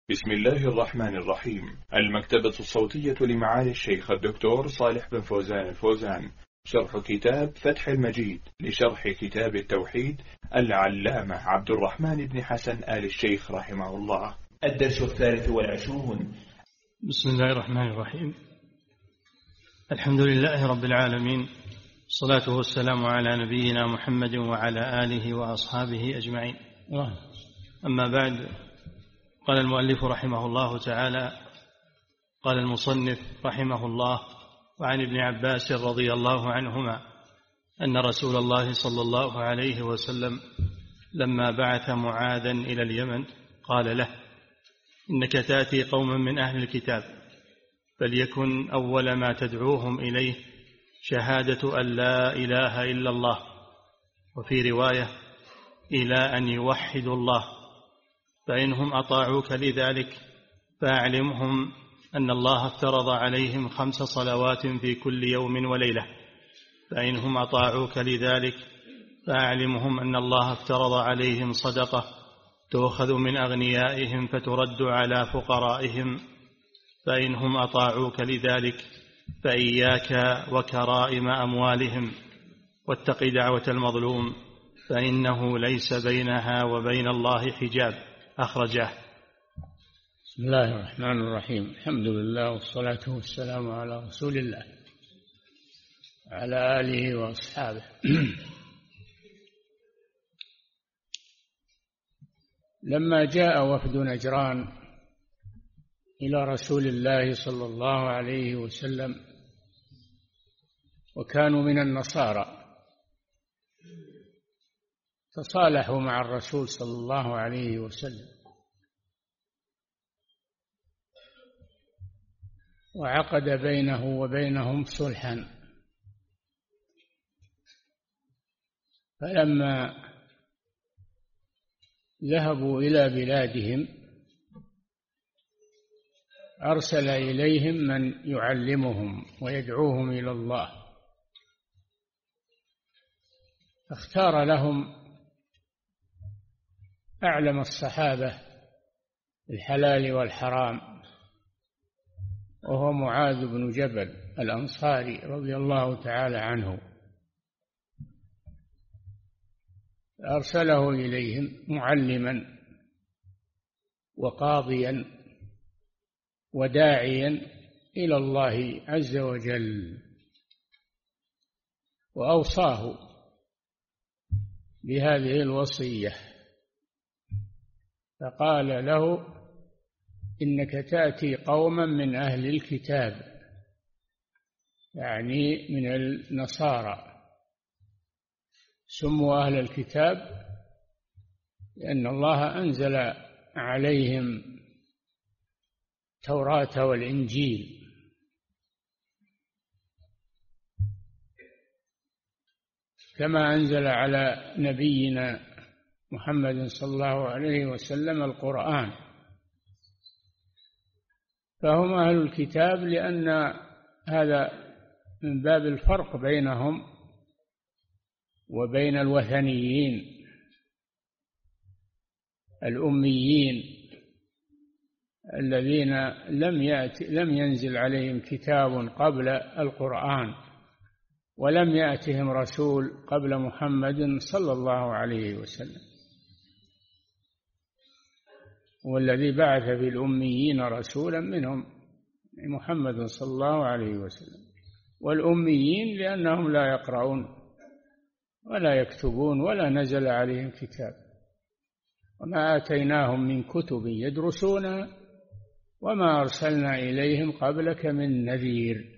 بسم الله الرحمن الرحيم. المكتبة الصوتية لمعالي الشيخ الدكتور صالح بن فوزان الفوزان، شرح كتاب فتح المجيد لشرح كتاب التوحيد العلامة عبد الرحمن بن حسن آل الشيخ رحمه الله. الدرس 23. بسم الله الرحمن الرحيم. الحمد لله رب العالمين، الصلاة والسلام على نبينا محمد وعلى آله وأصحابه أجمعين. أما بعد، قال المؤلف رحمه الله تعالى: قال المصنف رحمه الله: وعن ابن عباس رضي الله عنهما أن رسول الله صلى الله عليه وسلم لما بعث معاذا إلى اليمن قال له: إنك تأتي قوما من أهل الكتاب، فليكن أول ما تدعوهم إليه شهادة أن لا إله إلا الله، وفي رواية إلى أن يوحدوا الله، فإنهم أطاعوك لذلك فأعلمهم أن الله افترض عليهم 5 صلوات في كل يوم وليلة، فإنهم أطاعوك لذلك فأعلمهم أن الله افترض عليهم صدقة تؤخذ من أغنيائهم فترد على فقرائهم، فإنهم أطاعوك لذلك فإياك وكرائم أموالهم، واتق دعوة المظلوم فإنه ليس بينها وبين الله حجاب. أخرجه. بسم الله الرحمن الرحيم. الحمد لله والصلاة والسلام على رسول الله وعلى آله وأصحابه. لما جاء وفد نجران إلى رسول الله صلى الله عليه وسلم وكانوا من النصارى، تصالحوا مع الرسول صلى الله عليه وسلم وعقد بينه وبينهم صلحا، فلما ذهبوا إلى بلادهم أرسل إليهم من يعلمهم ويدعوهم إلى الله، اختار لهم أعلم الصحابة الحلال والحرام، وهو معاذ بن جبل الأنصاري رضي الله تعالى عنه، أرسله إليهم معلما وقاضيا وداعيا إلى الله عز وجل، وأوصاه بهذه الوصية، فقال له: إنك تأتي قوما من أهل الكتاب، يعني من النصارى، سموا أهل الكتاب لأن الله أنزل عليهم التوراة والإنجيل، كما أنزل على نبينا محمد صلى الله عليه وسلم القرآن، فهم أهل الكتاب، لأن هذا من باب الفرق بينهم وبين الوثنيين الأميين الذين لم ينزل عليهم كتاب قبل القرآن، ولم يأتهم رسول قبل محمد صلى الله عليه وسلم، والذي بعث في الأميين رسولا منهم محمد صلى الله عليه وسلم. والأميين لأنهم لا يقرؤون ولا يكتبون ولا نزل عليهم كتاب، وما آتيناهم من كتب يدرسون وما أرسلنا إليهم قبلك من نذير.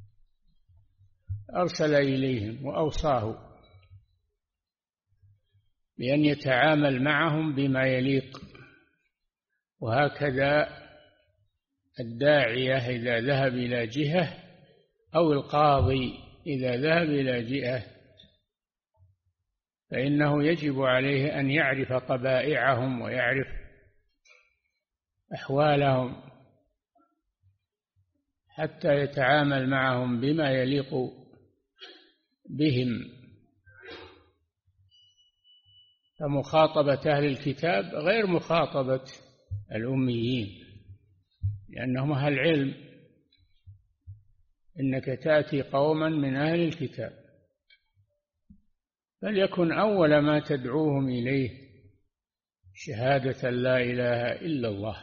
أرسل إليهم وأوصاه بأن يتعامل معهم بما يليق، وهكذا الداعية إذا ذهب إلى جهة أو القاضي إذا ذهب إلى جهة فإنه يجب عليه أن يعرف طبائعهم ويعرف أحوالهم حتى يتعامل معهم بما يليق بهم. فمخاطبة أهل الكتاب غير مخاطبة الأميين لأنهم أهل علم. إنك تأتي قوما من أهل الكتاب فليكن أول ما تدعوهم إليه شهادة لا إله إلا الله.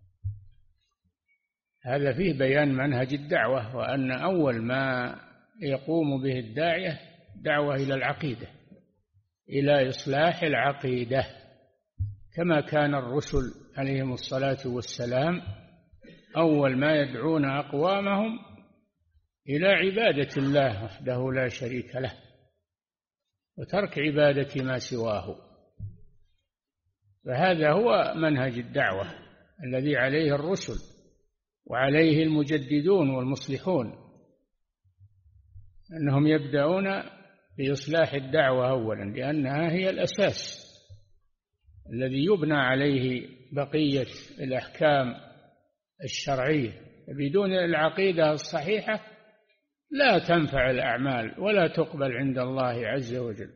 هذا فيه بيان منهج الدعوة، وأن أول ما يقوم به الداعية دعوة إلى العقيدة، إلى إصلاح العقيدة، كما كان الرسل عليهم الصلاة والسلام أول ما يدعون أقوامهم إلى عبادة الله وحده لا شريك له وترك عبادة ما سواه. فهذا هو منهج الدعوة الذي عليه الرسل وعليه المجددون والمصلحون، أنهم يبدأون بإصلاح الدعوة أولا، لأنها هي الأساس الذي يبنى عليه بقية الأحكام الشرعية. بدون العقيدة الصحيحة لا تنفع الأعمال ولا تقبل عند الله عز وجل.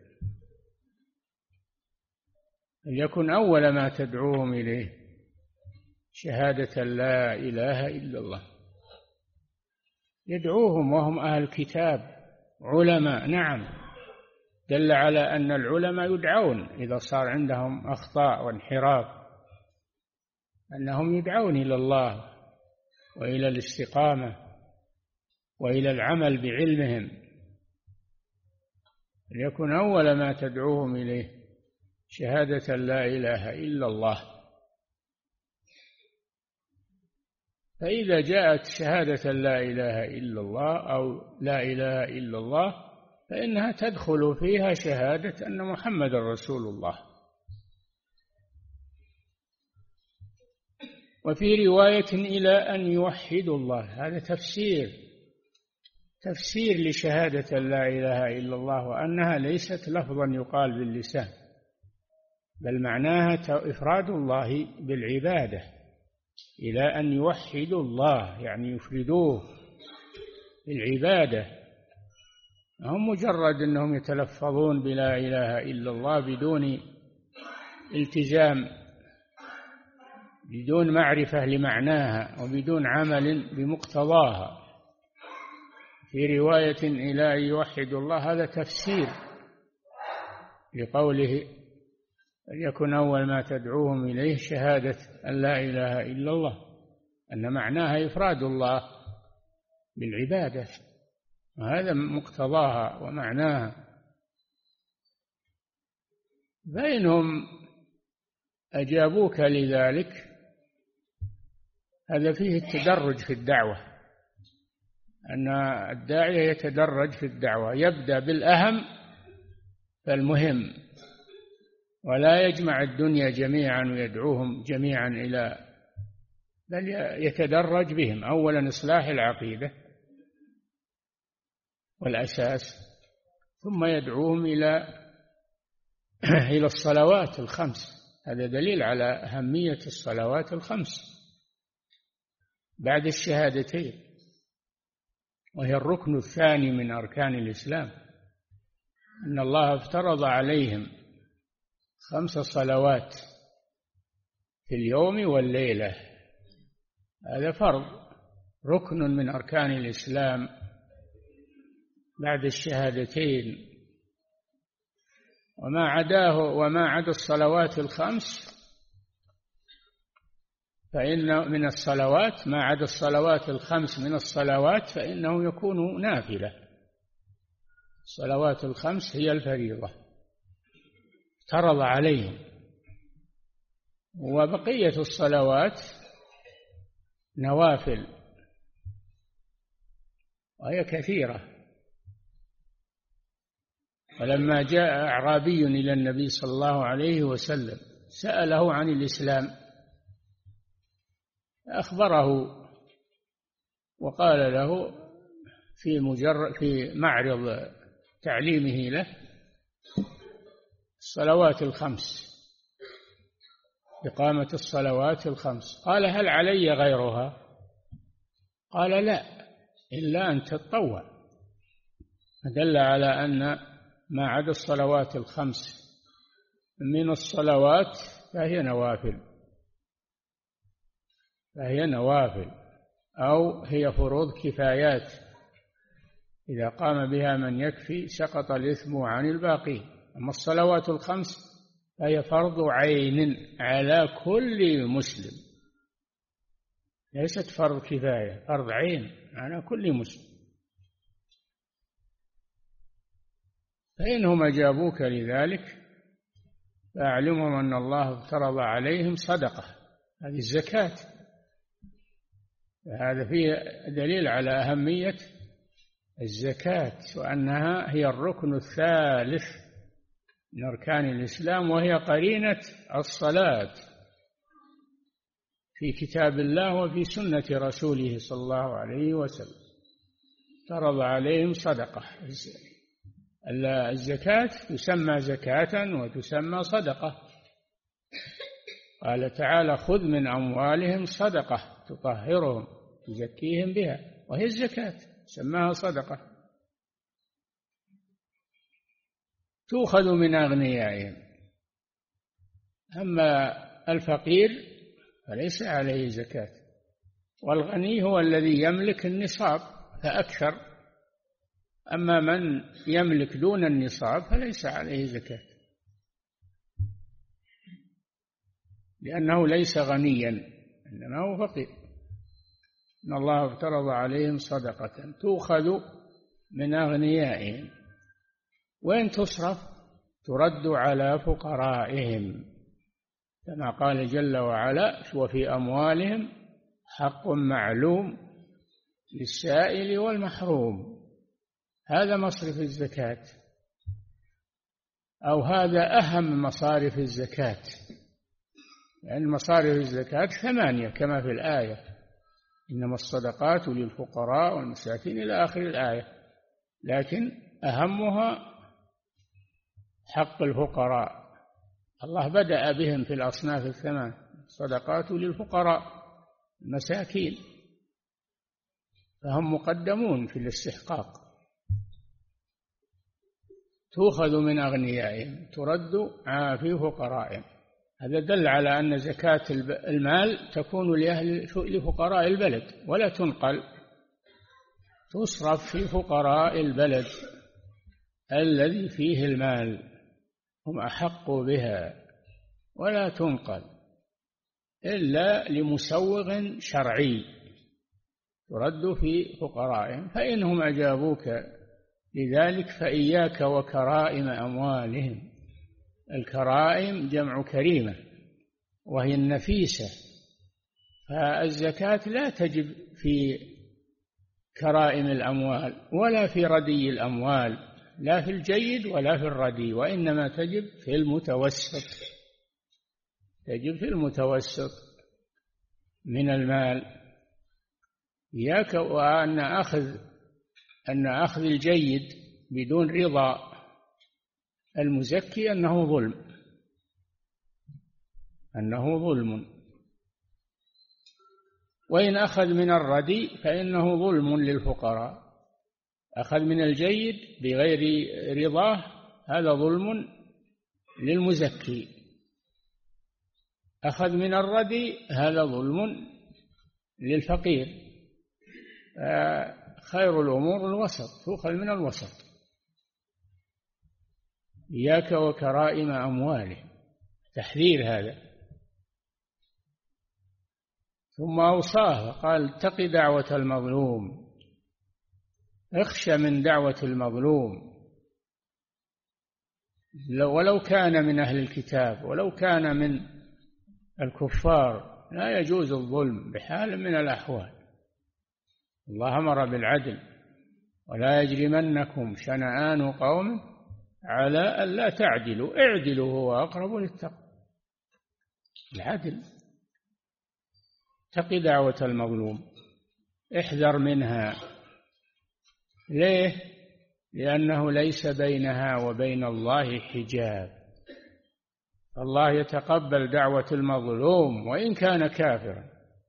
ليكن أول ما تدعوهم إليه شهادة لا إله إلا الله. يدعوهم وهم أهل كتاب علماء، نعم، دل على أن العلماء يدعون إذا صار عندهم أخطاء وانحراف، أنهم يدعون إلى الله وإلى الاستقامة وإلى العمل بعلمهم. ليكن أول ما تدعوهم إليه شهادة لا إله إلا الله. فإذا جاءت شهادة لا إله إلا الله أو لا إله إلا الله فإنها تدخل فيها شهادة أن محمد رسول الله. وفي رواية إلى أن يوحدوا الله، هذا تفسير لشهادة لا إله إلا الله، وأنها ليست لفظا يقال باللسان، بل معناها إفراد الله بالعبادة، إلى أن يوحدوا الله يعني يفردوه بالعبادة. هم مجرد أنهم يتلفظون بلا إله إلا الله بدون التزام، بدون معرفة لمعناها وبدون عمل بمقتضاها. في رواية إلى أن يوحدوا الله، هذا تفسير لقوله يكن أول ما تدعوهم إليه شهادة أن لا إله إلا الله، أن معناها إفراد الله بالعبادة، وهذا مقتضاها ومعناها. فإنهم أجابوك لذلك هذا فيه التدرج في الدعوة، أن الداعية يتدرج في الدعوة، يبدأ بالأهم فالمهم، ولا يجمع الدنيا جميعا ويدعوهم جميعا إلى، بل يتدرج بهم. أولا إصلاح العقيدة والأساس، ثم يدعوهم إلى الصلوات الخمس. هذا دليل على أهمية الصلوات الخمس بعد الشهادتين، وهي الركن الثاني من أركان الإسلام. أن الله افترض عليهم 5 صلوات في اليوم والليلة، هذا فرض، ركن من أركان الإسلام بعد الشهادتين. وما عدا الصلوات الخمس فإن من الصلوات، ما عدا الصلوات الخمس من الصلوات فإنه يكون نافلة. الصلوات الخمس هي الفريضة افترض عليهم، وبقية الصلوات نوافل وهي كثيرة. ولما جاء أعرابي إلى النبي صلى الله عليه وسلم سأله عن الإسلام، أخبره وقال له في معرض تعليمه له الصلوات الخمس، إقامة الصلوات الخمس. قال هل علي غيرها؟ قال لا، إلا أن تتطوع. دل على أن ما عدا الصلوات الخمس من الصلوات فهي نوافل. فهي نوافل أو هي فروض كفايات، إذا قام بها من يكفي سقط الإثم عن الباقي. أما الصلوات الخمس فهي فرض عين على كل مسلم، ليست فرض كفاية، فرض عين على كل مسلم. فإنهم أجابوك لذلك فأعلمهم أن الله افترض عليهم صدقة، هذه الزكاة. هذا فيه دليل على أهمية الزكاة، وأنها هي الركن الثالث من أركان الإسلام، وهي قرينة الصلاة في كتاب الله وفي سنة رسوله صلى الله عليه وسلم. افترض عليهم صدقة. الزكاة تسمى زكاة وتسمى صدقة. قال تعالى: خذ من أموالهم صدقة تطهرهم تزكيهم بها، وهي الزكاة سماها صدقة. تؤخذ من أغنيائهم. أما الفقير فليس عليه زكاة، والغني هو الذي يملك النصاب فأكثر. أما من يملك دون النصاب فليس عليه زكاة، لأنه ليس غنيا إنما هو فقير. إن الله افترض عليهم صدقة تؤخذ من أغنيائهم. وين تصرف؟ ترد على فقرائهم، كما قال جل وعلا: وفي أموالهم حق معلوم للسائل والمحروم. هذا مصرف الزكاة، أو هذا أهم مصارف الزكاة، لأن مصارف الزكاة 8 كما في الآية: إنما الصدقات للفقراء والمساكين إلى آخر الآية. لكن أهمها حق الفقراء، الله بدأ بهم في الأصناف 8: الصدقات للفقراء المساكين، فهم مقدمون في الاستحقاق. تؤخذ من أغنيائهم ترد في فقرائهم. هذا دل على أن زكاة المال تكون لفقراء البلد ولا تنقل، تصرف في فقراء البلد الذي فيه المال، هم أحق بها، ولا تنقل إلا لمسوغ شرعي، ترد في فقرائهم. فإنهم أجابوك لذلك فإياك وكرائم أموالهم. الكرائم جمع كريمة وهي النفيسة، فالزكاة لا تجب في كرائم الأموال ولا في ردي الأموال، لا في الجيد ولا في الردي، وإنما تجب في المتوسط، تجب في المتوسط من المال. إياك وأن أخذ الجيد بدون رضا المزكي أنه ظلم، وإن أخذ من الردي فإنه ظلم للفقراء. أخذ من الجيد بغير رضاه هذا ظلم للمزكي، أخذ من الردي هذا ظلم للفقير. خير الأمور الوسط، تؤخذ من الوسط. إياك وكرائم أموالهم، تحذير هذا. ثم أوصاه قال: اتق دعوة المظلوم، اخشى من دعوة المظلوم، ولو كان من أهل الكتاب ولو كان من الكفار، لا يجوز الظلم بحال من الأحوال. الله أمر بالعدل: ولا يجرمنكم شنآن قوم على ألا تعدلوا اعدلوا هو أقرب للتقوى. العدل. اتق دعوة المظلوم، احذر منها. ليه؟ لأنه ليس بينها وبين الله حجاب. الله يتقبل دعوة المظلوم وإن كان كافرا،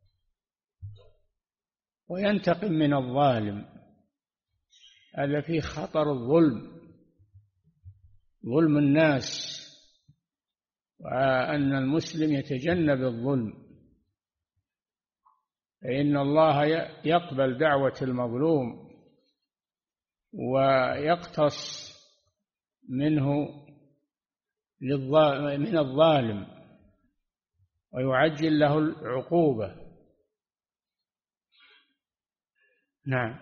وينتقم من الظالم. هذا فيه خطر الظلم، ظلم الناس، وأن المسلم يتجنب الظلم. فإن الله يقبل دعوة المظلوم ويقتص منه من الظالم ويعجل له العقوبة. نعم.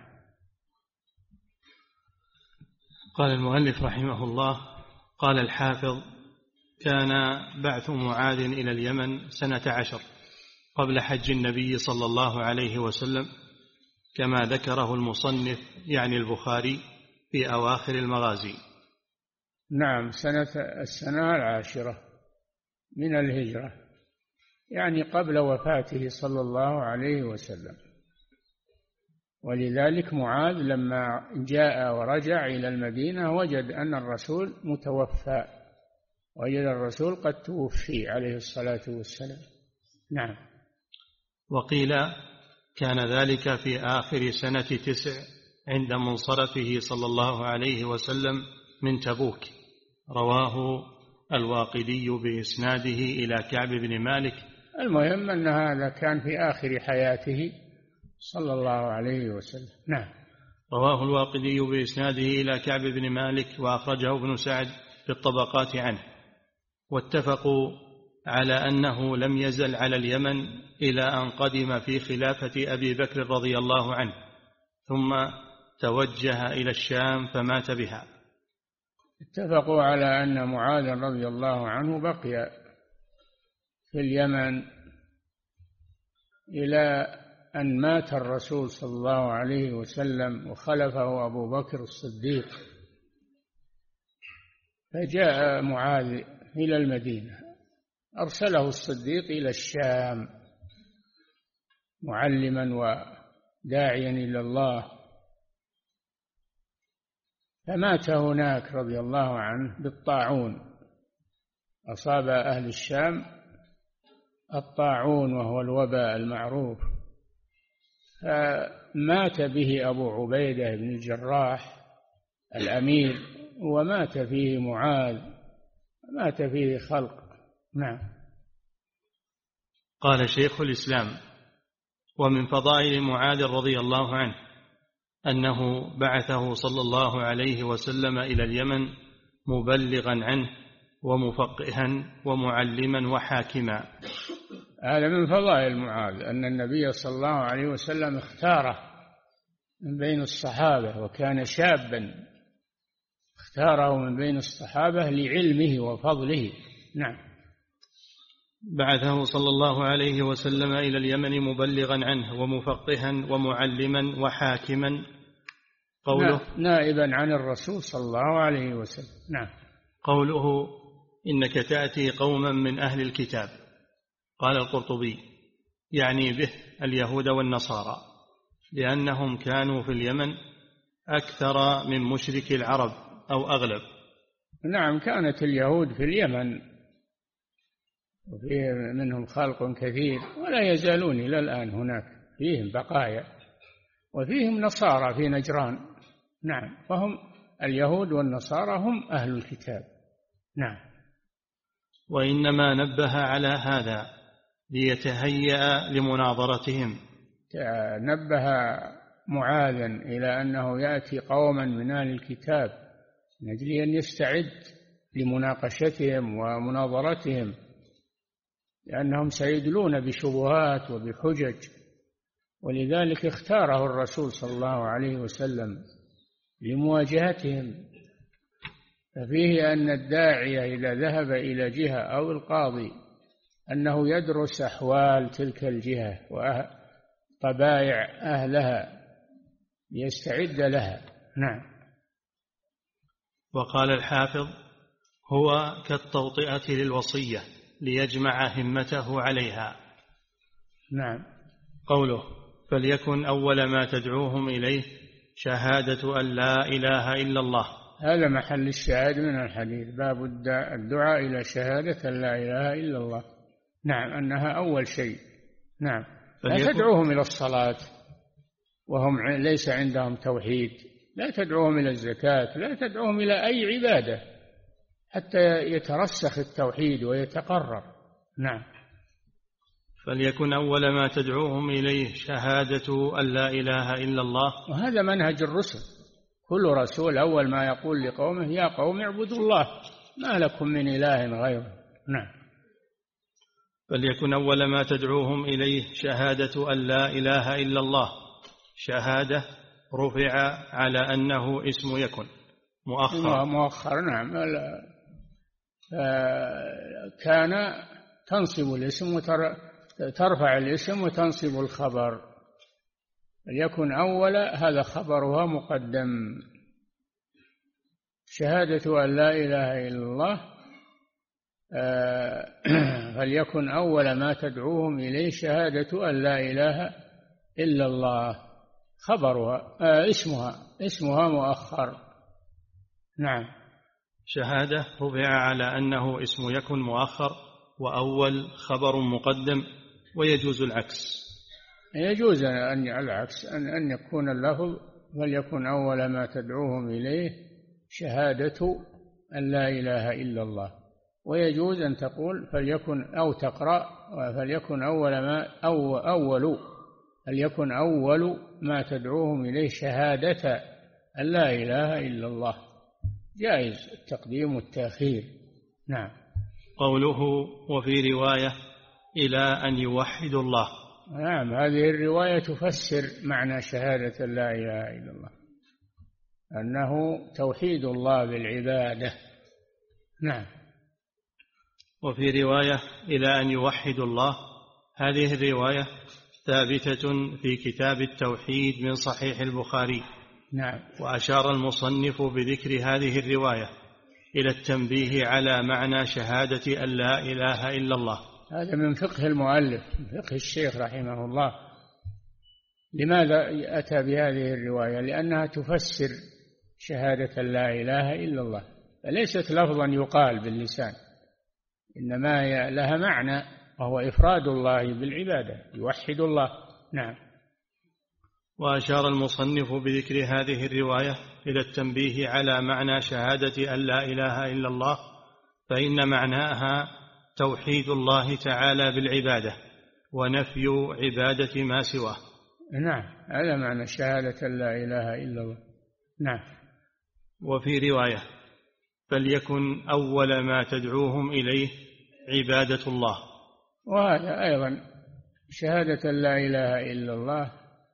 قال المؤلف رحمه الله: قال الحافظ: كان بعث معاذ إلى اليمن 12 قبل حج النبي صلى الله عليه وسلم، كما ذكره المصنف يعني البخاري في أواخر المغازي. نعم، السنة 10 من الهجرة، يعني قبل وفاته صلى الله عليه وسلم. ولذلك معاذ لما جاء ورجع إلى المدينة وجد أن الرسول متوفى، وجد الرسول قد توفي عليه الصلاة والسلام. نعم. وقيل كان ذلك في آخر سنة 9 عند منصرفه صلى الله عليه وسلم من تبوك. رواه الواقدي بإسناده إلى كعب بن مالك. المهم أن هذا كان في آخر حياته صلى الله عليه وسلم. نعم. رواه الواقدي بإسناده إلى كعب بن مالك، وأخرجه ابن سعد في الطبقات عنه. واتفقوا على أنه لم يزل على اليمن إلى أن قدم في خلافة أبي بكر رضي الله عنه، ثم توجه إلى الشام فمات بها. اتفقوا على أن معاذ رضي الله عنه بقي في اليمن إلى أن مات الرسول صلى الله عليه وسلم وخلفه أبو بكر الصديق، فجاء معاذ إلى المدينة، أرسله الصديق إلى الشام معلما وداعيا إلى الله، فمات هناك رضي الله عنه بالطاعون. أصاب أهل الشام الطاعون وهو الوباء المعروف، فمات به أبو عبيدة بن الجراح الأمير، ومات فيه معاذ، مات فيه خلق. نعم. قال شيخ الإسلام: ومن فضائل معاذ رضي الله عنه أنه بعثه صلى الله عليه وسلم إلى اليمن مبلغا عنه ومفقها ومعلما وحاكما. هذا من فضائل معاذ، أن النبي صلى الله عليه وسلم اختاره من بين الصحابة، وكان شابا، اختاره من بين الصحابة لعلمه وفضله. نعم. بعثه صلى الله عليه وسلم إلى اليمن مبلغا عنه ومفقها ومعلما وحاكما. قوله نائبا عن الرسول صلى الله عليه وسلم. نعم. قوله: إنك تأتي قوما من أهل الكتاب. قال القرطبي: يعني به اليهود والنصارى، لأنهم كانوا في اليمن أكثر من مشرك العرب أو أغلب. نعم، كانت اليهود في اليمن وفيه منهم خلق كثير، ولا يزالون إلى الآن هناك فيهم بقايا، وفيهم نصارى في نجران. نعم. فهم اليهود والنصارى هم أهل الكتاب. نعم. وإنما نبه على هذا ليتهيأ لمناظرتهم. نبه معاذا إلى أنه يأتي قوما من أهل الكتاب من أجل أن يستعد لمناقشتهم ومناظرتهم، لأنهم سيدلون بشبهات وبحجج، ولذلك اختاره الرسول صلى الله عليه وسلم لمواجهتهم. ففيه أن الداعية إذا ذهب إلى جهة أو القاضي أنه يدرس أحوال تلك الجهة وطبائع أهلها ليستعد لها. نعم. وقال الحافظ: هو كالتوطئة للوصية ليجمع همته عليها. نعم. قوله: فليكن أول ما تدعوهم إليه شهادة أن لا إله إلا الله. هذا محل الشاهد من الحديث، باب الدعاء إلى شهادة أن لا إله إلا الله. نعم، أنها أول شيء. نعم. لا تدعوهم إلى الصلاة وهم ليس عندهم توحيد، لا تدعوهم إلى الزكاة، لا تدعوهم إلى أي عبادة حتى يترسخ التوحيد ويتقرر. نعم. فليكن أول ما تدعوهم إليه شهادة أن لا إله إلا الله. وهذا منهج الرسل، كل رسول أول ما يقول لقومه يا قوم اعبدوا الله ما لكم من إله غيره. نعم. فليكن أول ما تدعوهم إليه شهادة أن لا إله إلا الله، شهادة رفع على أنه اسم يكن مؤخر. نعم. كان تنصب الاسم ترفع الاسم وتنصب الخبر، فليكن أول هذا خبرها مقدم. شهادة أن لا إله إلا الله فليكن أول ما تدعوهم إليه شهادة أن لا إله إلا الله، خبرها اسمها مؤخر. نعم. شهادة رفع على أنه اسم يكن مؤخر، وأول خبر مقدم، ويجوز العكس. يجوز أن العكس، أن يكون اللفظ فليكن أول ما تدعوهم إليه شهادة أن لا إله إلا الله، ويجوز أن تقول فليكن أو تقرأ فليكن فليكن أول ما تدعوهم إليه شهادة أن لا إله إلا الله، جائز التقديم والتأخير. نعم. قوله وفي رواية إلى أن يوحدوا الله. نعم، هذه الرواية تفسر معنى شهادة لا إله إلا الله، أنه توحيد الله بالعبادة. نعم. وفي رواية إلى أن يوحدوا الله، هذه الرواية ثابتة في كتاب التوحيد من صحيح البخاري. نعم. وأشار المصنف بذكر هذه الرواية إلى التنبيه على معنى شهادة أن لا إله إلا الله. هذا من فقه المؤلف، من فقه الشيخ رحمه الله. لماذا أتى بهذه الرواية؟ لأنها تفسر شهادة لا إله إلا الله، فليست لفظا يقال باللسان، إنما لها معنى، وهو إفراد الله بالعبادة، يوحد الله. نعم. وأشار المصنف بذكر هذه الرواية إلى التنبيه على معنى شهادة أن لا إله إلا الله، فإن معناها توحيد الله تعالى بالعبادة ونفي عبادة ما سواه. نعم، هذا معنى شهادة لا إله إلا الله. نعم. وفي رواية فليكن أول ما تدعوهم إليه عبادة الله. وهذا أيضا شهادة لا إله إلا الله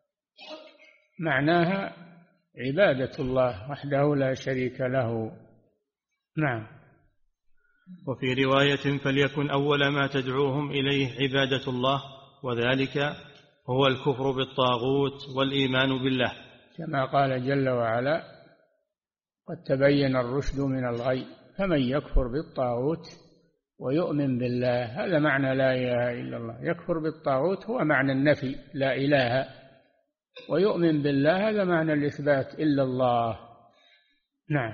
معناها عبادة الله وحده لا شريك له. نعم. وفي رواية فليكن أول ما تدعوهم إليه عبادة الله، وذلك هو الكفر بالطاغوت والإيمان بالله، كما قال جل وعلا قد تبين الرشد من الغي فمن يكفر بالطاغوت ويؤمن بالله. هذا معنى لا إله إلا الله. يكفر بالطاغوت هو معنى النفي لا إله، ويؤمن بالله هذا معنى الإثبات إلا الله. نعم.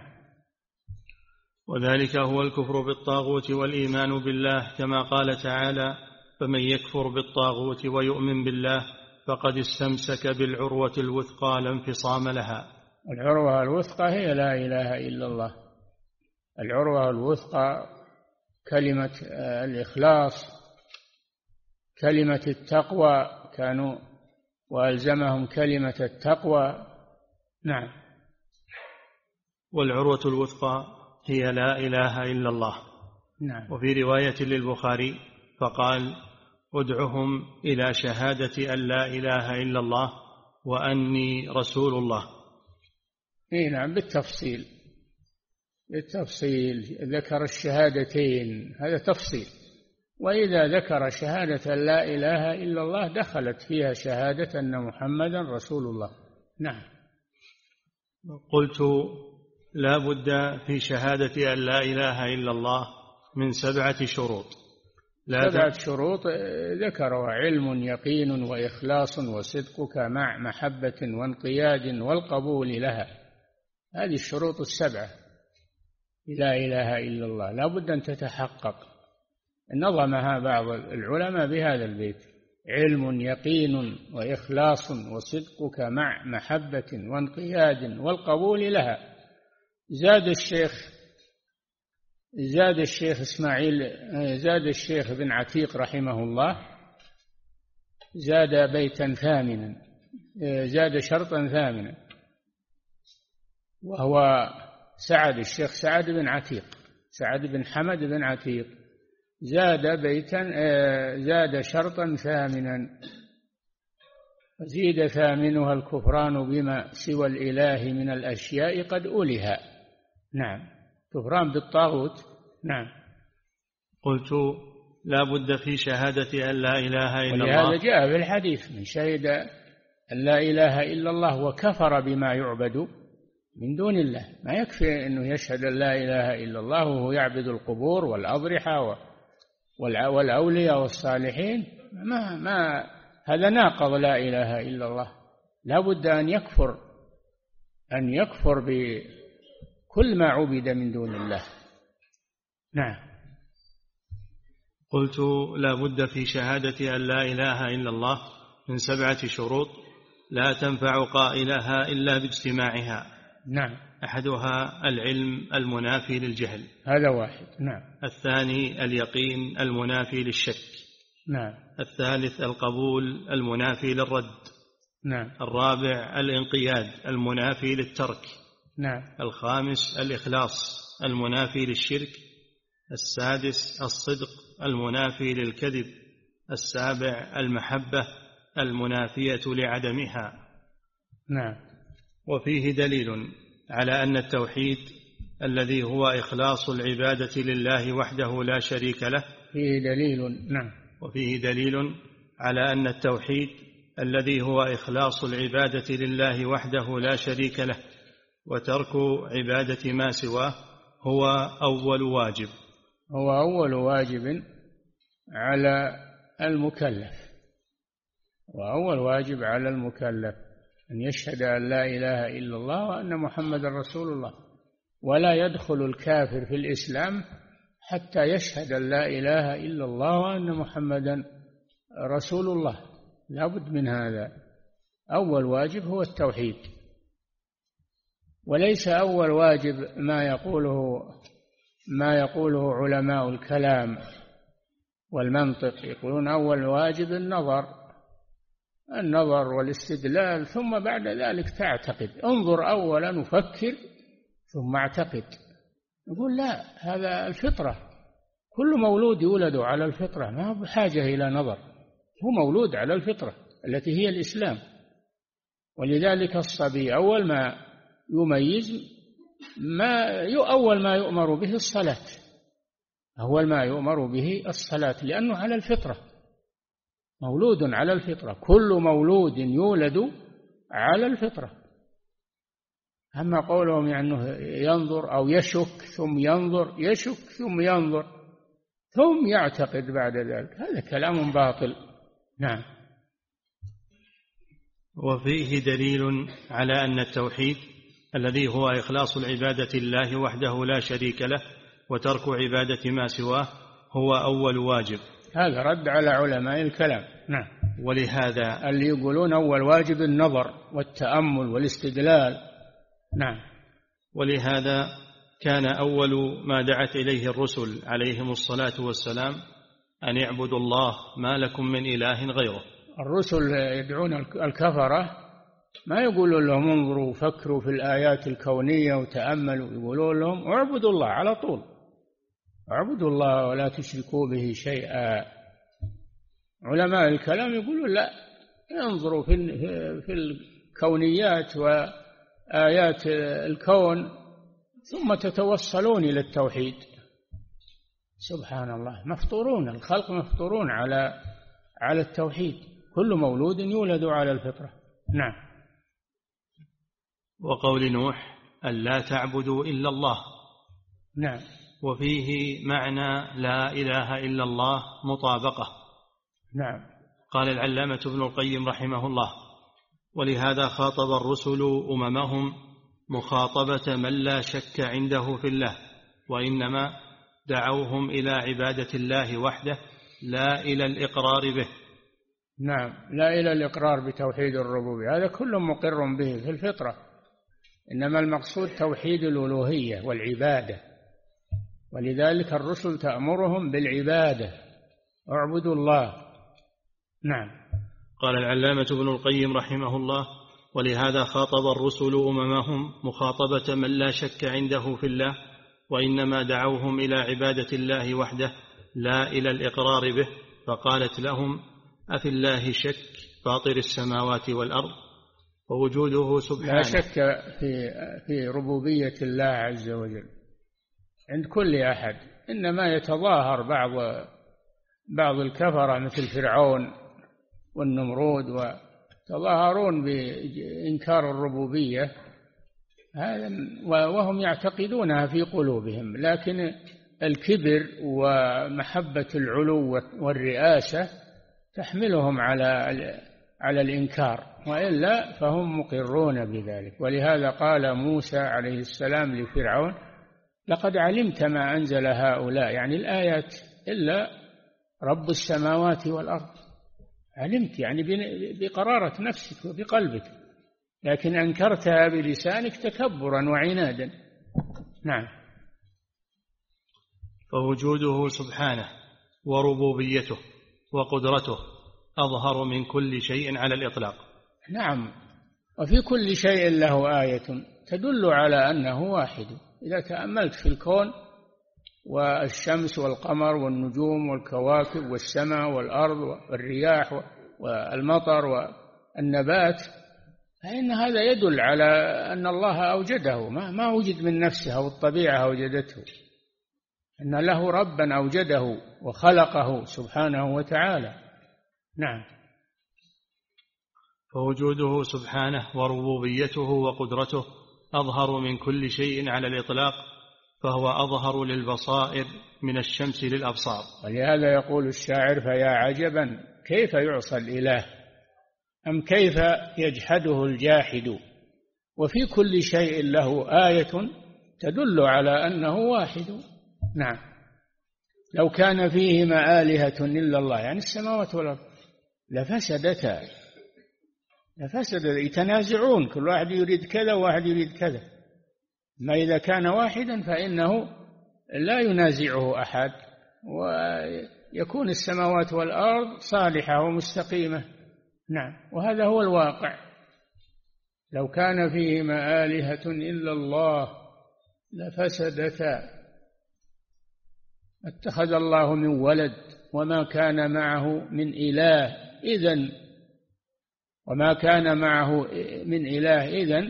وذلك هو الكفر بالطاغوت والإيمان بالله، كما قال تعالى فمن يكفر بالطاغوت ويؤمن بالله فقد استمسك بالعروة الوثقى لا انفصام لها. العروة الوثقى هي لا إله إلا الله. العروة الوثقى كلمة الإخلاص، كلمة التقوى، كانوا وألزمهم كلمة التقوى. نعم. والعروة الوثقى هي لا إله إلا الله. نعم. وفي رواية للبخاري فقال ادعهم إلى شهادة أن لا إله إلا الله وأني رسول الله. نعم، بالتفصيل ذكر الشهادتين، هذا تفصيل. وإذا ذكر شهادة لا إله إلا الله دخلت فيها شهادة أن محمدا رسول الله. نعم. قلت لا بد في شهادة أن لا إله إلا الله من 7 شروط. 7 شروط ذكروا: علم يقين وإخلاص وصدقك مع محبة وانقياد والقبول لها. هذه الشروط 7 لا إله إلا الله لا بد أن تتحقق. نظمها بعض العلماء بهذا البيت: علم يقين وإخلاص وصدقك مع محبة وانقياد والقبول لها. زاد الشيخ بن عتيق رحمه الله زاد بيتا ثامنا، زاد شرطا ثامنا، وهو سعد، الشيخ سعد بن عتيق، سعد بن حمد بن عتيق، زاد بيتا، زاد شرطا ثامنا، زيد ثامنها الكفران بما سوى الإله من الأشياء قد أولها. نعم، كفران بالطاغوت. نعم. قلت: لا بد في شهادة أن لا إله إلا الله. ولهذا جاء في الحديث: من شهد أن لا إله إلا الله وكفر بما يعبد من دون الله. ما يكفي أنه يشهد أن لا إله إلا الله وهو يعبد القبور والأضرحة والأولياء والصالحين، ما هذا ناقض لا إله إلا الله. لا بد أن يكفر بكل ما عبد من دون الله. نعم. قلت: لا بد في شهادة أن لا إله إلا الله من 7 شروط لا تنفع قائلها إلا باجتماعها. نعم. أحدها العلم المنافي للجهل، هذا واحد. نعم. الثاني اليقين المنافي للشك. نعم. الثالث القبول المنافي للرد. نعم. الرابع الانقياد المنافي للترك. نعم. الخامس الإخلاص المنافي للشرك. السادس الصدق المنافي للكذب. السابع المحبة المنافية لعدمها. نعم. وفيه دليل على أن التوحيد الذي هو إخلاص العبادة لله وحده لا شريك له، فيه دليل. نعم. وفيه دليل على أن التوحيد الذي هو إخلاص العبادة لله وحده لا شريك له وترك عبادة ما سواه هو أول واجب. هو أول واجب على المكلف، وأول واجب على المكلف أن يشهد أن لا إله إلا الله وأن محمدا رسول الله. ولا يدخل الكافر في الإسلام حتى يشهد أن لا إله إلا الله وأن محمدا رسول الله. لا بد من هذا. أول واجب هو التوحيد، وليس أول واجب ما يقوله علماء الكلام والمنطق. يقولون أول واجب النظر والاستدلال، ثم بعد ذلك تعتقد. انظر أولا وفكر ثم اعتقد. يقول لا، هذا الفطرة، كل مولود يولد على الفطرة، ما هو بحاجة إلى نظر، هو مولود على الفطرة التي هي الإسلام. ولذلك الصبي أول ما يميز أول ما يؤمر به الصلاة، أول ما يؤمر به الصلاة، لأنه على الفطرة، مولود على الفطرة. كل مولود يولد على الفطرة. أما قولهم أنه ينظر أو يشك ثم ينظر، يشك ثم ينظر ثم يعتقد بعد ذلك، هذا كلام باطل. نعم. وفيه دليل على أن التوحيد الذي هو إخلاص العبادة لله وحده لا شريك له وترك عبادة ما سواه هو أول واجب. هذا رد على علماء الكلام. نعم. ولهذا اللي يقولون أول واجب النظر والتأمل والاستدلال. نعم. ولهذا كان أول ما دعت إليه الرسل عليهم الصلاة والسلام أن يعبدوا الله ما لكم من إله غيره. الرسل يدعون الكفرة، ما يقولون لهم انظروا وفكروا في الآيات الكونية وتأملوا، يقولون لهم اعبدوا الله على طول، اعبدوا الله ولا تشركوا به شيئا. علماء الكلام يقولون لا، انظروا في الكونيات وآيات الكون ثم تتوصلون إلى التوحيد. سبحان الله، مفطورون، الخلق مفطورون على التوحيد. كل مولود يولد على الفطرة. نعم. وقول نوح ألا تعبدوا إلا الله. نعم. وفيه معنى لا إله إلا الله مطابقة. نعم. قال العلامة ابن القيم رحمه الله: ولهذا خاطب الرسل أممهم مخاطبة من لا شك عنده في الله، وإنما دعوهم إلى عبادة الله وحده لا إلى الإقرار به. نعم، لا إلى الإقرار بتوحيد الربوبية، هذا كل مقر به في الفطرة، إنما المقصود توحيد الألوهية والعبادة. ولذلك الرسل تأمرهم بالعبادة، اعبدوا الله. نعم. قال العلامة ابن القيم رحمه الله: ولهذا خاطب الرسل أممهم مخاطبة من لا شك عنده في الله، وإنما دعوهم إلى عبادة الله وحده لا إلى الإقرار به، فقالت لهم: أفي الله شك فاطر السماوات والأرض ووجوده سبحانه. لا شك في ربوبية الله عز وجل عند كل أحد، إنما يتظاهر بعض الكفرة مثل فرعون والنمرود وتظاهرون بإنكار الربوبية هذا، وهم يعتقدونها في قلوبهم، لكن الكبر ومحبة العلو والرئاسة تحملهم على الإنكار، وإلا فهم مقرون بذلك. ولهذا قال موسى عليه السلام لفرعون: لقد علمت ما أنزل هؤلاء، يعني الآيات، إلا رب السماوات والأرض. علمت يعني بقرارة نفسك وبقلبك، لكن أنكرتها بلسانك تكبرا وعنادا. نعم. فوجوده سبحانه وربوبيته وقدرته أظهر من كل شيء على الإطلاق. نعم، وفي كل شيء له آية تدل على أنه واحد. إذا تأملت في الكون والشمس والقمر والنجوم والكواكب والسماء والأرض والرياح والمطر والنبات، فإن هذا يدل على أن الله أوجده، ما وجد من نفسه أو الطبيعة أوجدته، أن له ربا أوجده وخلقه سبحانه وتعالى. نعم. فوجوده سبحانه وربوبيته وقدرته أظهر من كل شيء على الإطلاق، فهو أظهر للبصائر من الشمس للأبصار. ولهذا يقول الشاعر: فيا عجبا كيف يعصى الإله، أم كيف يجحده الجاحد، وفي كل شيء له آية تدل على أنه واحد. نعم. لو كان فيهما آلهة إلا الله، يعني السماوات والأرض، لفسدتا، يتنازعون، كل واحد يريد كذا وواحد يريد كذا. ما إذا كان واحدا فإنه لا ينازعه أحد، ويكون السماوات والأرض صالحة ومستقيمة. نعم، وهذا هو الواقع. لو كان فيهما آلهة إلا الله لفسدتا، اتخذ الله من ولد وما كان معه من إله إذن، وما كان معه من إله إذن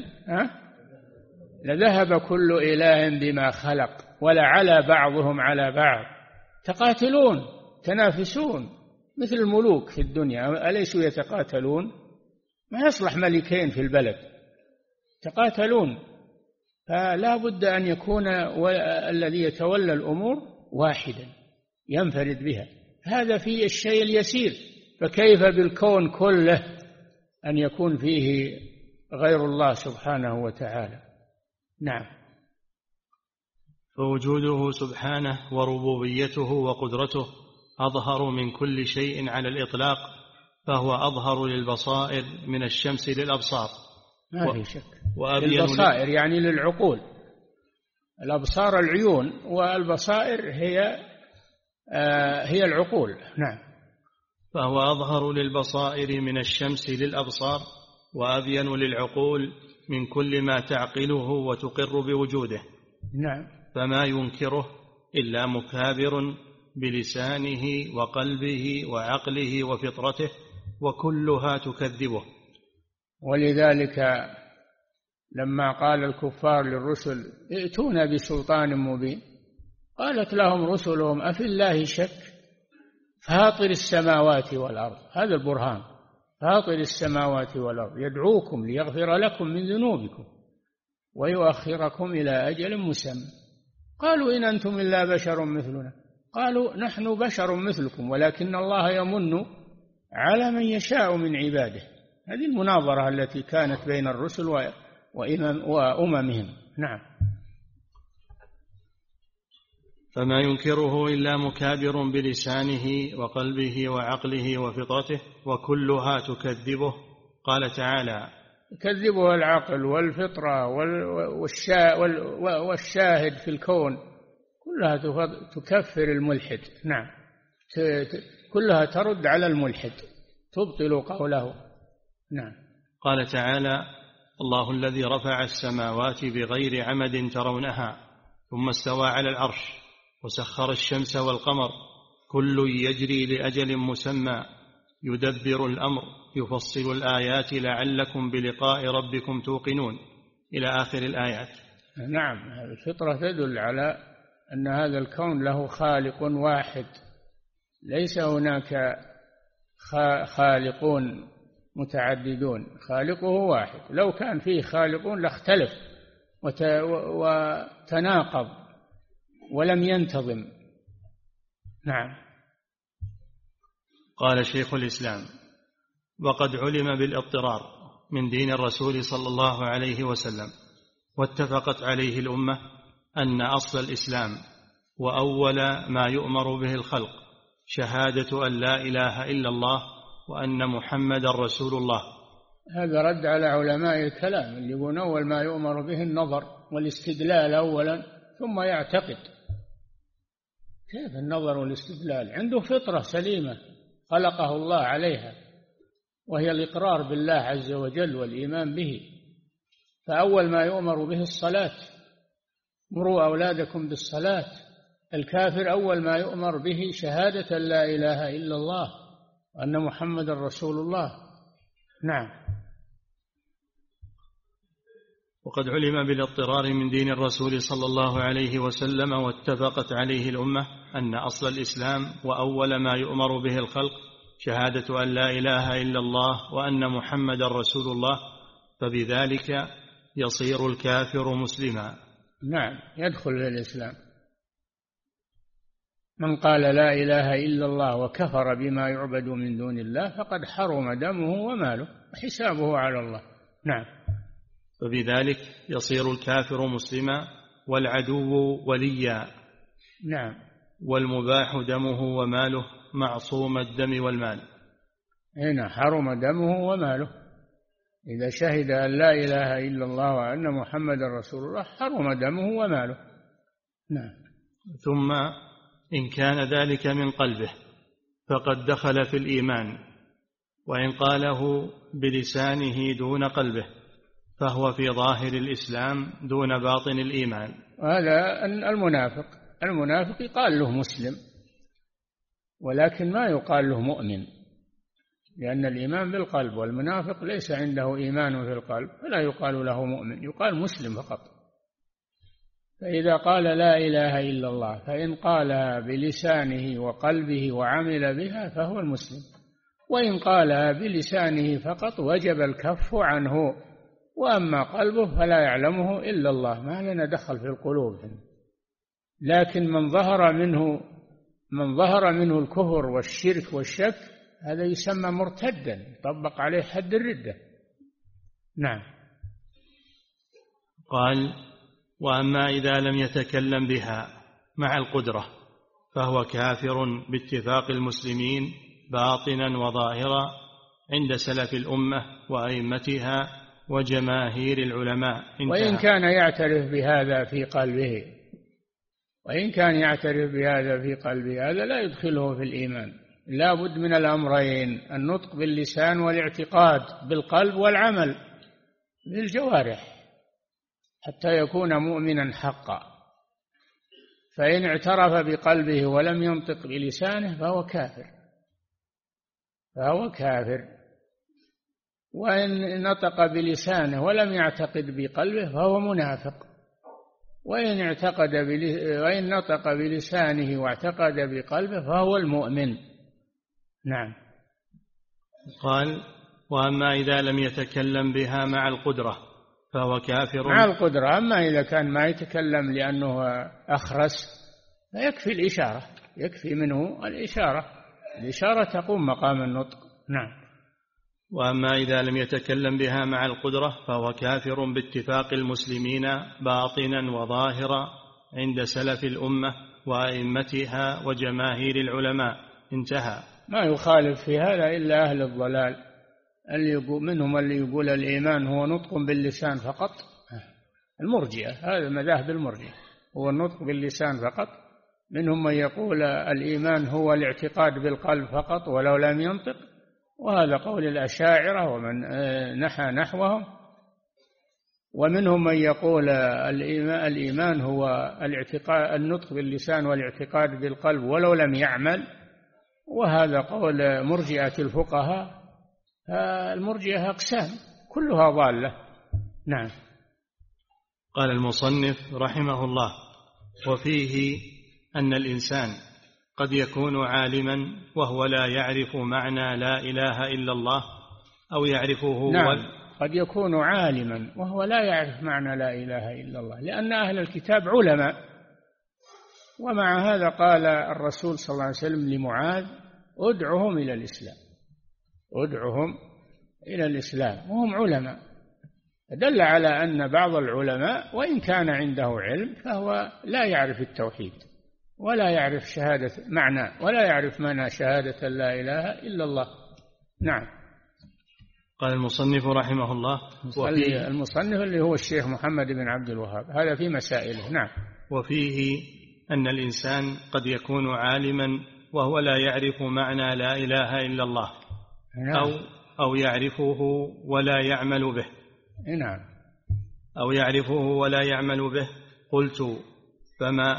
لذهب كل إله بما خلق ولعلى بعضهم على بعض. تقاتلون، تنافسون مثل الملوك في الدنيا، أليسوا يتقاتلون؟ ما يصلح ملكين في البلد، تقاتلون. فلا بد أن يكون الذي يتولى الأمور واحدا ينفرد بها. هذا في الشيء اليسير، فكيف بالكون كله أن يكون فيه غير الله سبحانه وتعالى. نعم. فوجوده سبحانه وربوبيته وقدرته أظهر من كل شيء على الإطلاق، فهو أظهر للبصائر من الشمس للأبصار. ما في شك. البصائر يعني للعقول، الأبصار العيون، والبصائر هي العقول. نعم. فهو أظهر للبصائر من الشمس للأبصار، وأبين للعقول من كل ما تعقله وتقر بوجوده. نعم. فما ينكره إلا مكابر بلسانه وقلبه وعقله وفطرته، وكلها تكذبه. ولذلك لما قال الكفار للرسل: ائتونا بسلطان مبين، قالت لهم رسلهم: أفي الله شك فاطر السماوات والأرض. هذا البرهان، فاطر السماوات والأرض يدعوكم ليغفر لكم من ذنوبكم ويؤخركم إلى أجل مسمى. قالوا: إن أنتم إلا بشر مثلنا. قالوا: نحن بشر مثلكم ولكن الله يمن على من يشاء من عباده. هذه المناظرة التي كانت بين الرسل وأممهم. نعم. فما ينكره إلا مكابر بلسانه وقلبه وعقله وفطرته، وكلها تكذبه. قال تعالى: يكذبه العقل والفطرة والشاهد في الكون، كلها تكفر الملحد. نعم، كلها ترد على الملحد، تبطل قوله. نعم. قال تعالى: الله الذي رفع السماوات بغير عمد ترونها ثم استوى على العرش وسخر الشمس والقمر كل يجري لأجل مسمى يدبر الأمر يفصل الآيات لعلكم بلقاء ربكم توقنون، إلى آخر الآيات. نعم، الفطرة تدل على أن هذا الكون له خالق واحد، ليس هناك خالقون متعددون، خالقه واحد. لو كان فيه خالقون لاختلف وتناقض ولم ينتظم. نعم. قال شيخ الإسلام: وقد علم بالاضطرار من دين الرسول صلى الله عليه وسلم واتفقت عليه الأمة أن أصل الإسلام وأول ما يؤمر به الخلق شهادة أن لا إله إلا الله وأن محمد رسول الله. هذا رد على علماء الكلام اللي يقولون أول ما يؤمر به النظر والاستدلال أولا ثم يعتقد. كيف النظر والاستدلال؟ عنده فطرة سليمة خلقه الله عليها، وهي الإقرار بالله عز وجل والإيمان به. فأول ما يؤمر به الصلاة، مروا أولادكم بالصلاة. الكافر أول ما يؤمر به شهادة لا إله إلا الله وأن محمد رسول الله. نعم. وقد علم بالاضطرار من دين الرسول صلى الله عليه وسلم واتفقت عليه الأمة أن أصل الإسلام وأول ما يؤمر به الخلق شهادة أن لا إله إلا الله وأن محمد رسول الله، فبذلك يصير الكافر مسلما. نعم، يدخل في الإسلام. من قال لا إله إلا الله وكفر بما يعبد من دون الله فقد حرم دمه وماله وحسابه على الله. نعم. فبذلك يصير الكافر مسلما والعدو وليا. نعم. والمباح دمه وماله معصوم الدم والمال. هنا حرم دمه وماله. إذا شهد أن لا إله إلا الله وأن محمد رسول الله حرم دمه وماله. نعم. ثم إن كان ذلك من قلبه فقد دخل في الإيمان، وإن قاله بلسانه دون قلبه فهو في ظاهر الإسلام دون باطن الإيمان. هذا المنافق يقال له مسلم ولكن ما يقال له مؤمن، لأن الإيمان بالقلب، والمنافق ليس عنده إيمان في القلب فلا يقال له مؤمن، يقال مسلم فقط. فإذا قال لا إله إلا الله فإن قالها بلسانه وقلبه وعمل بها فهو المسلم، وإن قالها بلسانه فقط وجب الكف عنه، وأما قلبه فلا يعلمه إلا الله، ما لنا دخل في القلوب. لكن من ظهر منه الكفر والشرك والشك هذا يسمى مرتدا، يطبق عليه حد الردة. نعم. قال: وأما إذا لم يتكلم بها مع القدرة فهو كافر باتفاق المسلمين باطنا وظاهرا عند سلف الأمة وأئمتها وجماهير العلماء. وإن كان يعترف بهذا في قلبه هذا لا يدخله في الإيمان. لا بد من الأمرين: النطق باللسان والاعتقاد بالقلب والعمل بالجوارح حتى يكون مؤمنا حقا. فإن اعترف بقلبه ولم ينطق بلسانه فهو كافر، وإن نطق بلسانه ولم يعتقد بقلبه فهو منافق، وإن نطق بلسانه واعتقد بقلبه فهو المؤمن. نعم. قال: وأما إذا لم يتكلم بها مع القدرة فهو كافر. مع القدرة. أما إذا كان ما يتكلم لأنه أخرس فيكفي الإشارة، يكفي منه الإشارة تقوم مقام النطق. نعم. وأما إذا لم يتكلم بها مع القدرة فهو كافر باتفاق المسلمين باطنا وظاهرا عند سلف الأمة وأئمتها وجماهير العلماء. انتهى. ما يخالف في هذا إلا أهل الضلال، منهم اللي يقول الإيمان هو نطق باللسان فقط، المرجئة، هذا مذاهب المرجئة، هو النطق باللسان فقط. منهم من يقول الإيمان هو الاعتقاد بالقلب فقط ولو لم ينطق، وهذا قول الأشاعرة ومن نحى نحوهم. ومنهم من يقول الإيمان هو الاعتقاد، النطق باللسان والاعتقاد بالقلب ولو لم يعمل، وهذا قول مرجئة الفقهاء. المرجئة أقسام كلها ضالة. نعم. قال المصنف رحمه الله: وفيه أن الإنسان قد يكون عالما وهو لا يعرف معنى لا إله إلا الله، أو يعرفه. نعم، قد يكون عالما وهو لا يعرف معنى لا إله إلا الله، لأن أهل الكتاب علماء. ومع هذا قال الرسول صلى الله عليه وسلم لمعاذ: ادعهم إلى الإسلام، ادعهم إلى الإسلام، وهم علماء. دل على أن بعض العلماء وإن كان عنده علم فهو لا يعرف التوحيد ولا يعرف شهادة معنى، ولا يعرف معنى شهادة لا إله إلا الله. نعم. قال المصنف رحمه الله: المصنف اللي هو الشيخ محمد بن عبد الوهاب، هذا في مسائله. نعم. وفيه أن الإنسان قد يكون عالما وهو لا يعرف معنى لا إله إلا الله. نعم. أو يعرفه ولا يعمل به. نعم. أو يعرفه ولا يعمل به. قلت: فما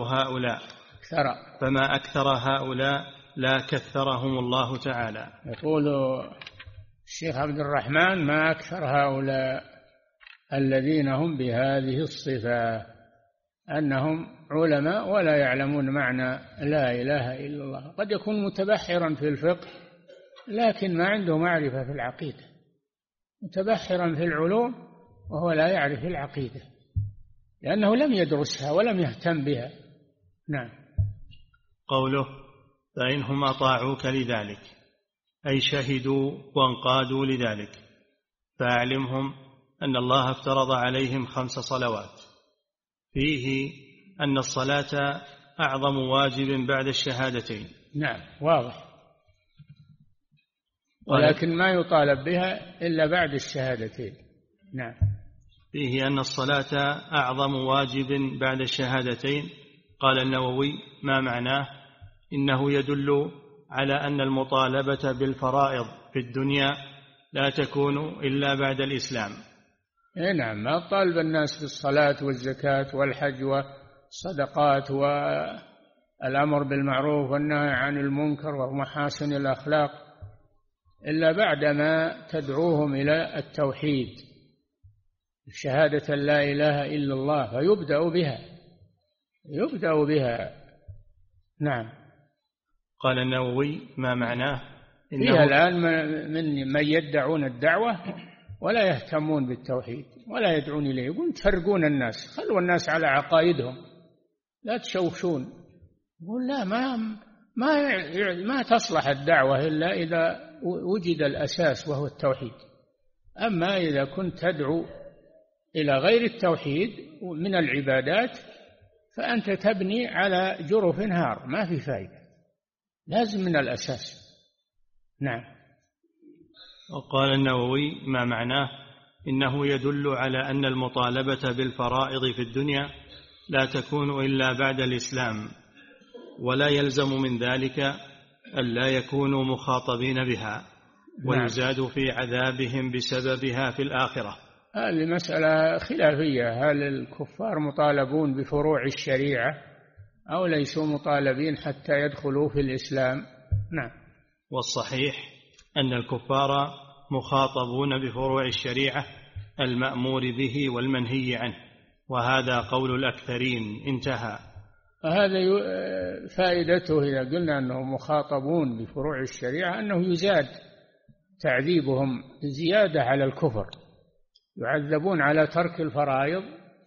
أكثر هؤلاء لا كثرهم الله تعالى. يقول الشيخ عبد الرحمن: ما أكثر هؤلاء الذين هم بهذه الصفة، أنهم علماء ولا يعلمون معنى لا إله إلا الله. قد يكون متبحرا في الفقه لكن ما عنده معرفة في العقيدة، متبحرا في العلوم وهو لا يعرف العقيدة لأنه لم يدرسها ولم يهتم بها. نعم. قوله: فإنهم أطاعوك لذلك، أي شهدوا وانقادوا لذلك، فأعلمهم أن الله افترض عليهم 5 صلوات. فيه أن الصلاة أعظم واجب بعد الشهادتين. نعم، واضح، ولكن ما يطالب بها إلا بعد الشهادتين. نعم. فيه أن الصلاة أعظم واجب بعد الشهادتين. قال النووي: ما معناه؟ إنه يدل على أن المطالبة بالفرائض في الدنيا لا تكون إلا بعد الإسلام. نعم، ما طالب الناس بالصلاة والزكاة والحج والصدقات والأمر بالمعروف والنهي عن المنكر ومحاسن الأخلاق إلا بعدما تدعوهم إلى التوحيد، شهادة لا إله إلا الله، فيبدأ بها. نعم. قال النووي: ما معناه؟ فيها الآن من يدعون الدعوة ولا يهتمون بالتوحيد ولا يدعون إليه، يقول تفرقون الناس، خلوا الناس على عقائدهم، لا تشوشون. يقول لا، ما تصلح الدعوة إلا إذا وجد الأساس وهو التوحيد. أما إذا كنت تدعو إلى غير التوحيد من العبادات فأنت تبني على جرف نهار، ما في فائدة، لازم من الأساس. نعم. وقال النووي: ما معناه؟ إنه يدل على أن المطالبة بالفرائض في الدنيا لا تكون إلا بعد الإسلام، ولا يلزم من ذلك ألا يكونوا مخاطبين بها، ويزاد في عذابهم بسببها في الآخرة. هذه مسألة خلافية، هل الكفار مطالبون بفروع الشريعة أو ليسوا مطالبين حتى يدخلوا في الإسلام؟ نعم. والصحيح أن الكفار مخاطبون بفروع الشريعة المأمور به والمنهي عنه، وهذا قول الأكثرين. انتهى. هذا فائدته إذا قلنا أنهم مخاطبون بفروع الشريعة أنه يزاد تعذيبهم زيادة على الكفر، يعذبون على ترك الفرائض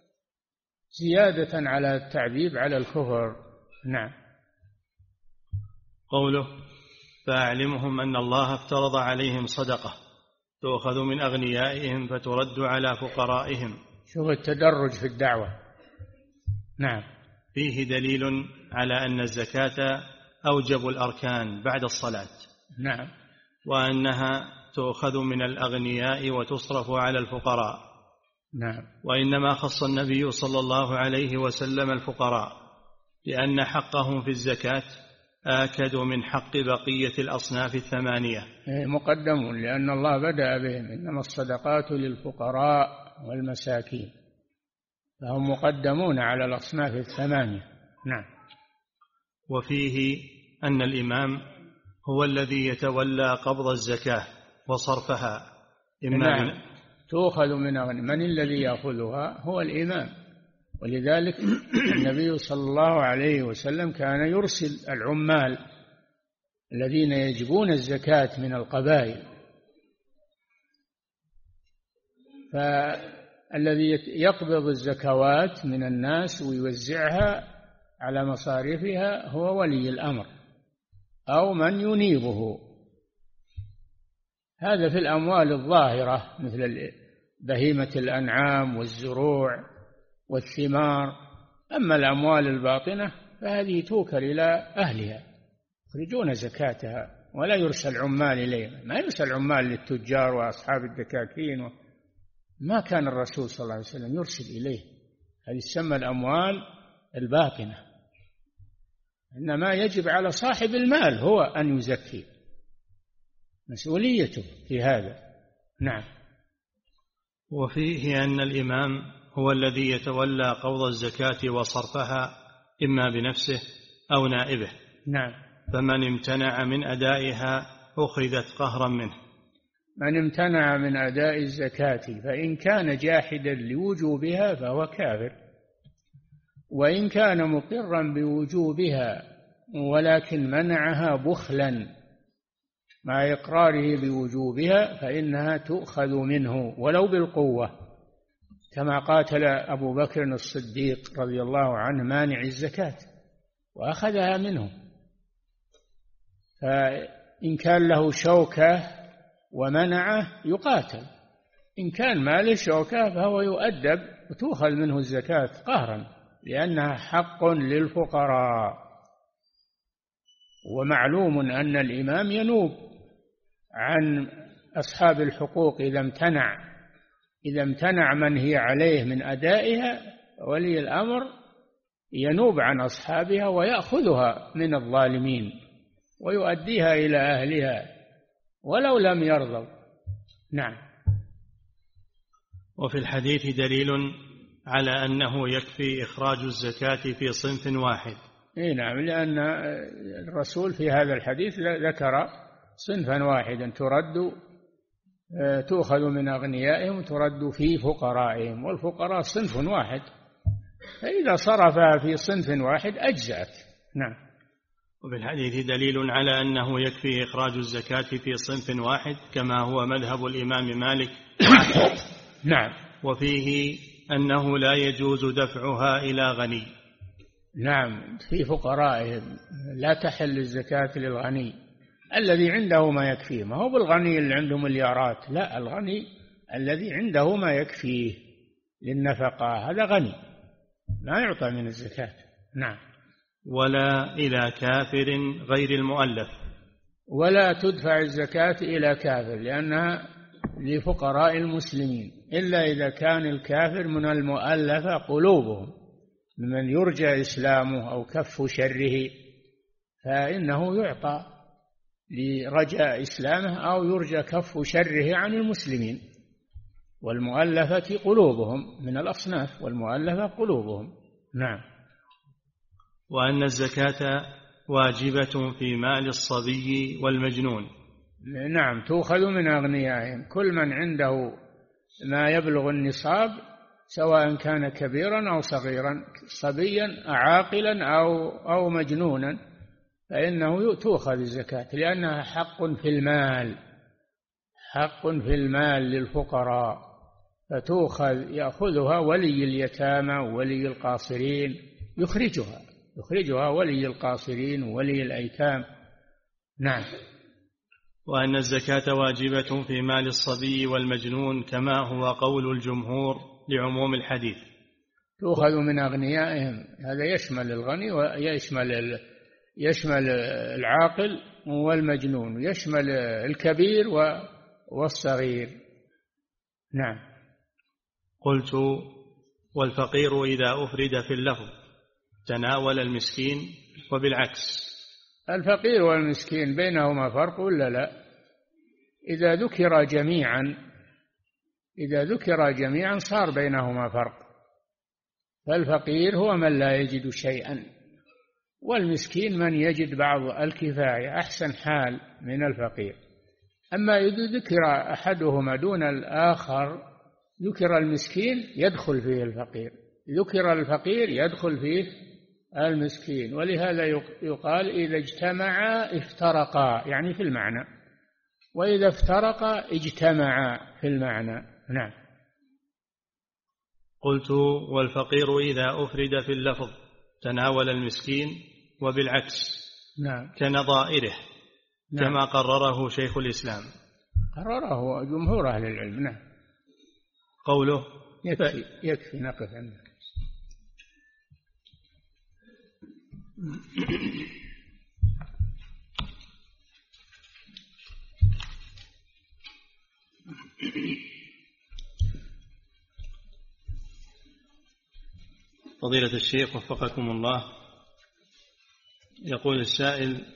زيادة على التعذيب على الكفر. نعم. قوله: فأعلمهم أن الله افترض عليهم صدقة تؤخذ من أغنيائهم فترد على فقرائهم. شوف التدرج في الدعوة. نعم. فيه دليل على أن الزكاة أوجب الأركان بعد الصلاة. نعم. وأنها تؤخذ من الأغنياء وتصرف على الفقراء. نعم. وإنما خص النبي صلى الله عليه وسلم الفقراء لأن حقهم في الزكاة آكد من حق بقية الأصناف الثمانية. مقدمون، لأن الله بدأ بهم: إنما الصدقات للفقراء والمساكين، فهم مقدمون على الأصناف الثمانية. نعم. وفيه أن الإمام هو الذي يتولى قبض الزكاة وصرفها، نعم. تؤخذ من الذي يأخذها؟ هو الإمام. ولذلك النبي صلى الله عليه وسلم كان يرسل العمال الذين يجبون الزكاة من القبائل، فالذي يقبض الزكوات من الناس ويوزعها على مصاريفها هو ولي الأمر أو من ينيبه. هذا في الأموال الظاهرة مثل بهيمة الأنعام والزروع والثمار. أما الأموال الباطنة فهذه توكل إلى أهلها، يخرجون زكاتها، ولا يرسل عمال إليها. ما يرسل عمال للتجار وأصحاب الدكاكين، ما كان الرسول صلى الله عليه وسلم يرسل إليه. هذه تسمى الأموال الباطنة. إنما يجب على صاحب المال هو أن يزكي، مسؤوليته في هذا. نعم. وفيه أن الإمام هو الذي يتولى قبض الزكاة وصرفها إما بنفسه أو نائبه. نعم. فمن امتنع من أدائها أخذت قهرا منه. من امتنع من أداء الزكاة فإن كان جاحدا لوجوبها فهو كافر، وإن كان مقرا بوجوبها ولكن منعها بخلا مع إقراره بوجوبها فإنها تؤخذ منه ولو بالقوة، كما قاتل أبو بكر الصديق رضي الله عنه مانع الزكاة وأخذها منه. فإن كان له شوكة ومنعه يقاتل، إن كان ما له شوكة فهو يؤدب وتؤخذ منه الزكاة قهرا، لأنها حق للفقراء. ومعلوم أن الإمام ينوب عن أصحاب الحقوق إذا امتنع من هي عليه من أدائها، ولي الأمر ينوب عن أصحابها ويأخذها من الظالمين ويؤديها إلى أهلها ولو لم يرضوا. نعم. وفي الحديث دليل على أنه يكفي إخراج الزكاة في صنف واحد. نعم، لأن الرسول في هذا الحديث ذكر صنفا واحدا تؤخذ من أغنيائهم وترد في فقرائهم، والفقراء صنف واحد، فإذا صرفها في صنف واحد أجزأت. نعم. وفي الحديث دليل على أنه يكفي إخراج الزكاة في صنف واحد كما هو مذهب الإمام مالك. نعم. وفيه أنه لا يجوز دفعها إلى غني. نعم، في فقرائهم لا تحل الزكاة للغني الذي عنده ما يكفيه، ما هو بالغني اللي عنده مليارات، لا، الغني الذي عنده ما يكفيه للنفقة هذا غني لا يعطى من الزكاة. نعم. ولا إلى كافر غير المؤلف. ولا تدفع الزكاة إلى كافر لأنها لفقراء المسلمين، إلا إذا كان الكافر من المؤلفة قلوبهم، ممن يرجى إسلامه أو كف شره، فإنه يعطى لرجاء إسلامه أو يرجى كف شره عن المسلمين. والمؤلفة قلوبهم من الأصناف، والمؤلفة قلوبهم. نعم. وأن الزكاة واجبة في مال الصبي والمجنون. نعم، تؤخذ من أغنيائهم، كل من عنده ما يبلغ النصاب سواء كان كبيرا أو صغيرا، صبيا عاقلا أو مجنونا، فإنه تؤخذ الزكاة لأنها حق في المال، حق في المال للفقراء، فتؤخذ يأخذها ولي اليتامى وولي القاصرين، يخرجها ولي القاصرين وولي الأيتام. نعم. وأن الزكاة واجبة في مال الصبي والمجنون كما هو قول الجمهور لعموم الحديث. تؤخذ من أغنيائهم، هذا يشمل الغني ويشمل العاقل والمجنون، ويشمل الكبير والصغير. نعم. قلت: والفقير إذا أفرد في اللفظ تناول المسكين، وبالعكس الفقير والمسكين بينهما فرق ولا لا؟ إذا ذكر جميعا صار بينهما فرق. فالفقير هو من لا يجد شيئا، والمسكين من يجد بعض الكفاية، أحسن حال من الفقير. أما إذا ذكر أحدهما دون الآخر، ذكر المسكين يدخل فيه الفقير، ذكر الفقير يدخل فيه المسكين. ولهذا يقال إذا اجتمعا افترقا، يعني في المعنى، وإذا افترقا اجتمعا في المعنى. نعم. قلت: والفقير إذا أفرد في اللفظ تناول المسكين، وبالعكس نعم كنظائره. نعم. كما قرره شيخ الإسلام، قرره جمهور أهل العلم. نعم. قوله يكفي نقف عنه. فضيلة الشيخ وفقكم الله، يقول السائل: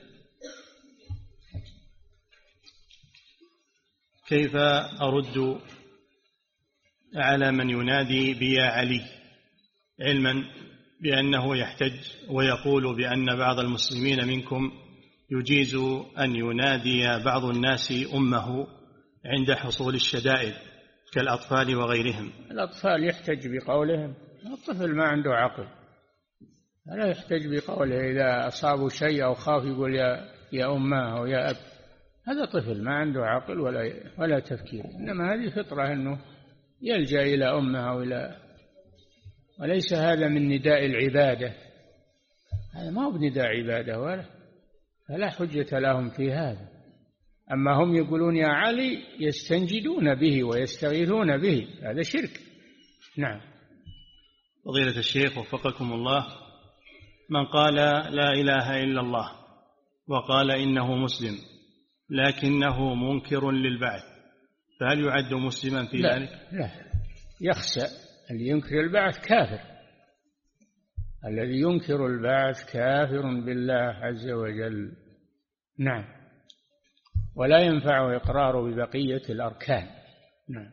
كيف أرد على من ينادي بيا علي، علما بأنه يحتج ويقول بأن بعض المسلمين منكم يجيز أن ينادي بعض الناس أمه عند حصول الشدائد كالأطفال وغيرهم؟ الأطفال يحتج بقولهم، الطفل ما عنده عقل، لا يحتج بقوله. إذا أصابوا شيء أو خاف يقول يا أمه أو يا أب، هذا طفل ما عنده عقل ولا تفكير. إنما هذه فطرة أنه يلجأ إلى أمه وليس هذا من نداء العبادة، هذا ما هو بنداء عبادة فلا حجة لهم في هذا. أما هم يقولون يا علي يستنجدون به ويستغيثون به، هذا شرك. نعم. فضيلة الشيخ وفقكم الله، من قال لا إله إلا الله وقال إنه مسلم لكنه منكر للبعث، فهل يعد مسلما في ذلك؟ لا، يخسأ. اللي ينكر البعث كافر، الذي ينكر البعث كافر بالله عز وجل. نعم. ولا ينفع إقراره ببقية الأركان. نعم.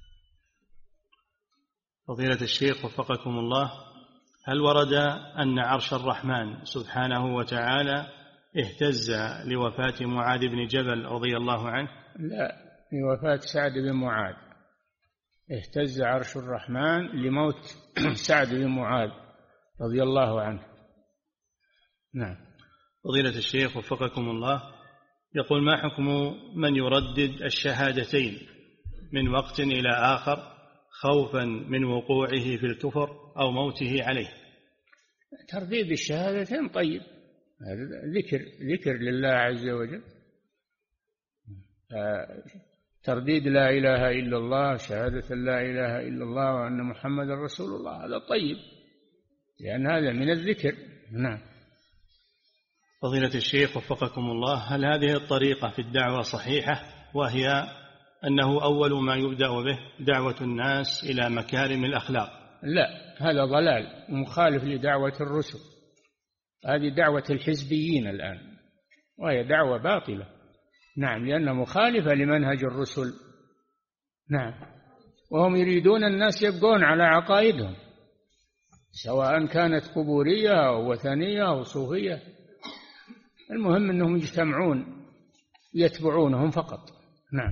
فضيلة الشيخ وفقكم الله، هل ورد أن عرش الرحمن سبحانه وتعالى اهتز لوفاة معاذ بن جبل رضي الله عنه؟ لا، لوفاة سعد بن معاذ. اهتز عرش الرحمن لموت سعد بن معاذ رضي الله عنه. نعم. فضيلة الشيخ وفقكم الله، يقول: ما حكم من يردد الشهادتين من وقت إلى آخر خوفا من وقوعه في الكفر أو موته عليه؟ ترديد الشهادتين طيب، هذا ذكر لله عز وجل. ترديد لا إله إلا الله، شهادة لا إله إلا الله وأن محمد رسول الله، هذا طيب، لأن هذا من الذكر. نعم. فضيلة الشيخ وفقكم الله، هل هذه الطريقة في الدعوة صحيحة، وهي أنه أول ما يبدأ به دعوة الناس إلى مكارم الأخلاق؟ لا، هذا ضلال مخالف لدعوة الرسل. هذه دعوة الحزبيين الآن، وهي دعوة باطلة. نعم، لأنها مخالفة لمنهج الرسل. نعم. وهم يريدون الناس يبقون على عقائدهم، سواء كانت قبورية أو وثنية أو صوفية، المهم أنهم يجتمعون يتبعونهم فقط. نعم.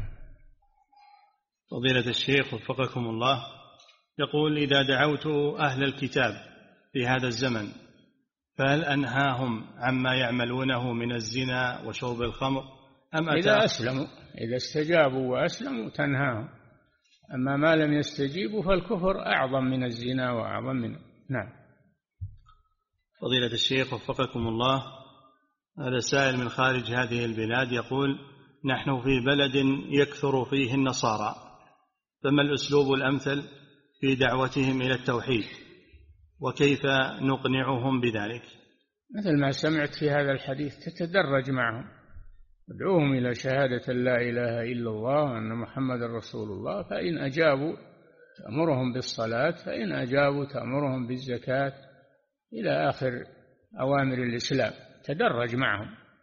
فضيلة الشيخ وفقكم الله، يقول: إذا دعوت أهل الكتاب في هذا الزمن فهل أنهاهم عما يعملونه من الزنا وشرب الخمر أم إذا أسلموا، إذا استجابوا وأسلموا تنهاهم، أما ما لم يستجيبوا فالكفر أعظم من الزنا وأعظم منه. نعم. فضيلة الشيخ وفقكم الله، هذا سائل من خارج هذه البلاد يقول: نحن في بلد يكثر فيه النصارى، فما الأسلوب الأمثل في دعوتهم إلى التوحيد، وكيف نقنعهم بذلك؟ مثل ما سمعت في هذا الحديث، تتدرج معهم، ادعوهم إلى شهادة لا إله إلا الله وأن محمد رسول الله، فإن أجابوا تأمرهم بالصلاة، فإن أجابوا تأمرهم بالزكاة، إلى آخر أوامر الإسلام. تدرج معهم.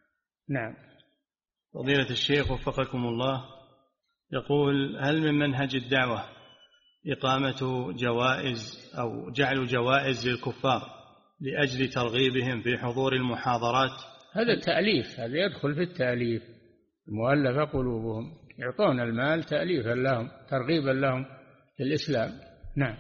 نعم. فضيلة الشيخ وفقكم الله، يقول: هل من منهج الدعوة إقامة جوائز أو جعل جوائز للكفار لأجل ترغيبهم في حضور المحاضرات؟ هذا تأليف، هذا يدخل في التأليف، المؤلفة قلوبهم، يعطون المال تأليفا لهم، ترغيبا لهم في الإسلام. نعم.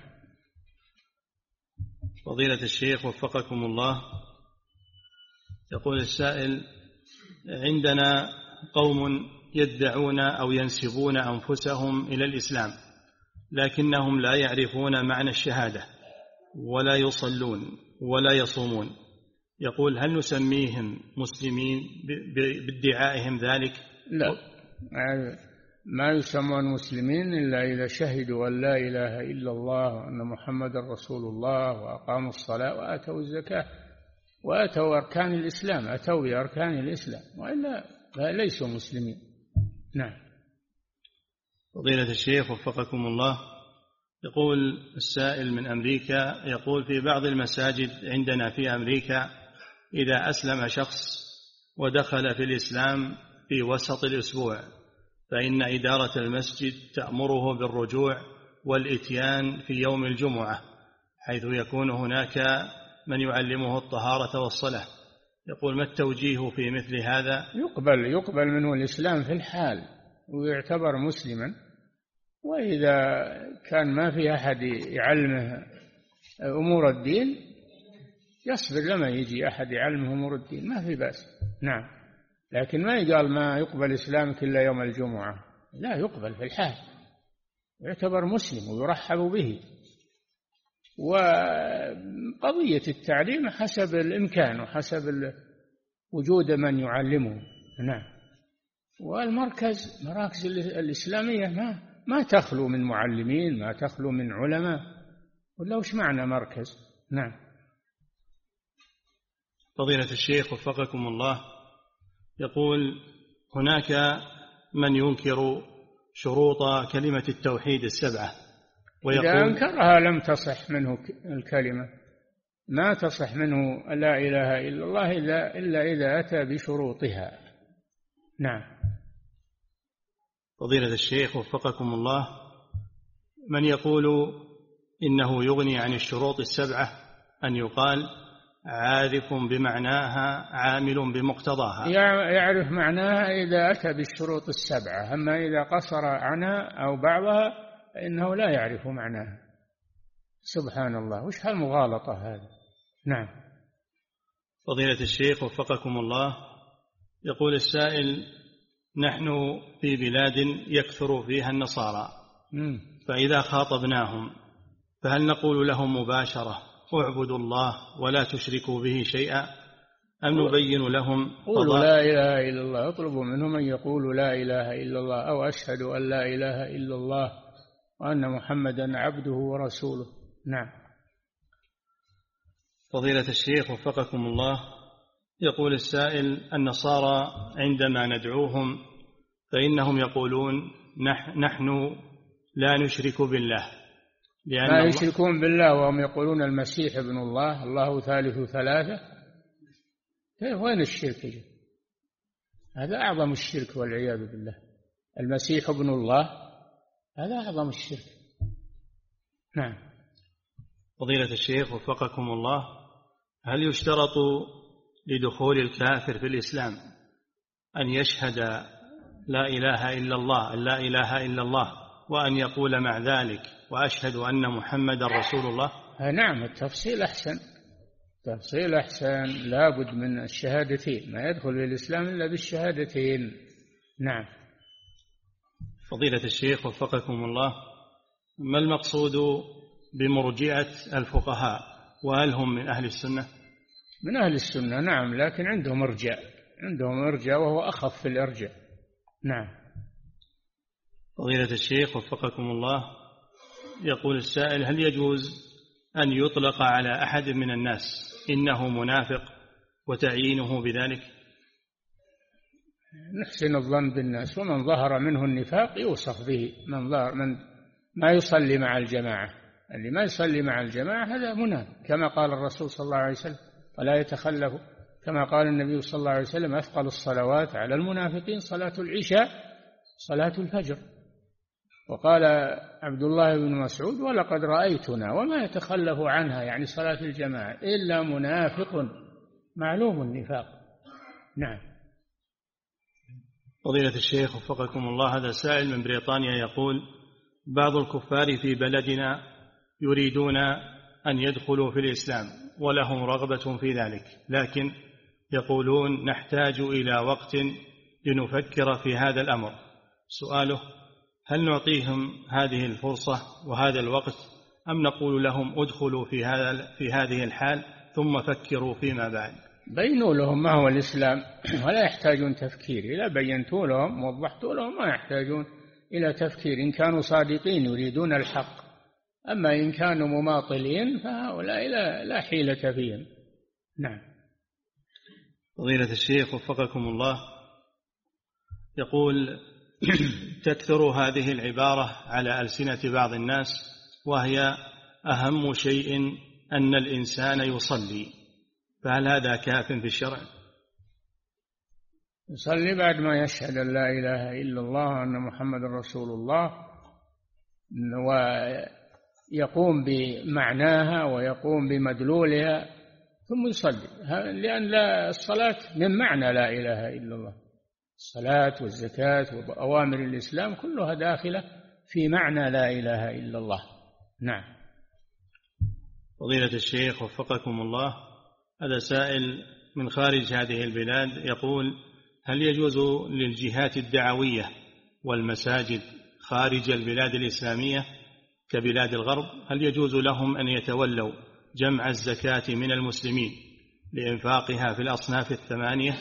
فضيلة الشيخ وفقكم الله، يقول السائل: عندنا قوم يدعون أو ينسبون أنفسهم إلى الإسلام لكنهم لا يعرفون معنى الشهادة ولا يصلون ولا يصومون، يقول: هل نسميهم مسلمين بادعائهم ذلك؟ لا، ما يسمون مسلمين إلا إذا شهدوا أن لا إله إلا الله وأن محمد رسول الله وأقاموا الصلاة وآتوا الزكاة وآتوا أركان الإسلام، أتوا بأركان الإسلام، وإلا ليسوا مسلمين. نعم. فضيلة الشيخ وفقكم الله، يقول السائل من أمريكا، يقول: في بعض المساجد عندنا في أمريكا إذا أسلم شخص ودخل في الإسلام في وسط الأسبوع فإن إدارة المسجد تأمره بالرجوع والإتيان في يوم الجمعة، حيث يكون هناك من يعلمه الطهارة والصلاة. يقول: ما التوجيه في مثل هذا؟ يقبل منه الإسلام في الحال ويعتبر مسلما، وإذا كان ما في أحد يعلمه أمور الدين يصبر لما يجي أحد يعلمه أمور الدين، ما في بأس. نعم. لكن ما يقال ما يقبل إسلامك إلا يوم الجمعة، لا، يقبل في الحال، يعتبر مسلم ويرحب به. وقضية التعليم حسب الإمكان وحسب وجود من يعلمه. نعم. مراكز الإسلامية ما تخلو من معلمين، ما تخلو من علماء، ولا وش معنى مركز؟ نعم. فضيلة الشيخ وفقكم الله، يقول: هناك من ينكر شروط كلمة التوحيد السبعة ويقول: إذا أنكرها لم تصح منه الكلمة، ما تصح منه لا إله إلا الله إلا إذا أتى بشروطها. نعم. فضيلة الشيخ وفقكم الله، من يقول إنه يغني عن الشروط السبعة أن يقال عارف بمعناها عامل بمقتضاها؟ يعرف معناها إذا أتى بالشروط السبعة، أما إذا قصر عنها أو بعضها فإنه لا يعرف معناها. سبحان الله، وش هالمغالطة هذه؟ نعم. فضيلة الشيخ وفقكم الله، يقول السائل: نحن في بلاد يكثر فيها النصارى، فإذا خاطبناهم فهل نقول لهم مباشرة: اعبدوا الله ولا تشركوا به شيئا، أم نبين لهم قولوا لا إله إلا الله، اطلبوا منهم أن يقولوا لا إله إلا الله أو أشهد أن لا إله إلا الله وأن محمدا عبده ورسوله. نعم. فضيلة الشيخ وفقكم الله، يقول السائل: النصارى عندما ندعوهم فإنهم يقولون نحن لا نشرك بالله، ما يشركون بالله وهم يقولون المسيح ابن الله، الله ثالث ثلاثة. وين الشرك؟ هذا أعظم الشرك والعياذ بالله. المسيح ابن الله هذا أعظم الشرك. نعم. فضيلة الشيخ وفقكم الله، هل يشترط لدخول الكافر في الإسلام أن يشهد لا إله إلا الله لا إله إلا الله وأن يقول مع ذلك وأشهد أن محمد رسول الله؟ نعم، التفصيل أحسن، تفصيل أحسن، لابد من الشهادتين، ما يدخل في الإسلام إلا بالشهادتين. نعم. فضيلة الشيخ وفقكم الله، ما المقصود بمرجئة الفقهاء، وهل هم من أهل السنة؟ من أهل السنة، نعم، لكن عندهم إرجاء وهو أخف في الإرجاء. نعم. فضيلة الشيخ وفقكم الله، يقول السائل: هل يجوز أن يطلق على أحد من الناس إنه منافق وتعيينه بذلك؟ نحسن الظن بالناس، ومن ظهر منه النفاق يوصف به، من ما يصلي مع الجماعة، اللي ما يصلي مع الجماعة هذا منافق، كما قال الرسول صلى الله عليه وسلم: ولا يتخلف كما قال النبي صلى الله عليه وسلم: أثقل الصلوات على المنافقين صلاة العشاء صلاة الفجر. وقال عبد الله بن مسعود: ولقد رأيتنا وما يتخلف عنها، يعني صلاة الجماعة، إلا منافق معلوم النفاق. نعم. فضيلة الشيخ وفقكم الله، هذا سائل من بريطانيا يقول: بعض الكفار في بلدنا يريدون أن يدخلوا في الإسلام ولهم رغبة في ذلك، لكن يقولون نحتاج إلى وقت لنفكر في هذا الأمر. سؤاله: هل نعطيهم هذه الفرصة وهذا الوقت، أم نقول لهم ادخلوا في هذه الحال ثم فكروا فيما بعد؟ بينوا لهم ما هو الإسلام ولا يحتاجون تفكير. إذا بينتوا لهم ووضحتوا لهم ما يحتاجون إلى تفكير، إن كانوا صادقين يريدون الحق. أما إن كانوا مماطلين فهؤلاء لا حيلة فيهم. نعم. فضيلة الشيخ وفقكم الله، يقول: تكثر هذه العبارة على ألسنة بعض الناس، وهي: أهم شيء أن الإنسان يصلي، فهل هذا كاف في الشرع؟ يصلي بعد ما يشهد أن لا إله إلا الله وأن محمد رسول الله، ويقوم بمعناها ويقوم بمدلولها ثم يصلي، لأن الصلاة من معنى لا إله إلا الله. الصلاة والزكاة وأوامر الإسلام كلها داخلة في معنى لا إله إلا الله. نعم. فضيلة الشيخ وفقكم الله، هذا سائل من خارج هذه البلاد يقول: هل يجوز للجهات الدعوية والمساجد خارج البلاد الإسلامية كبلاد الغرب، هل يجوز لهم أن يتولوا جمع الزكاة من المسلمين لإنفاقها في الأصناف الثمانية؟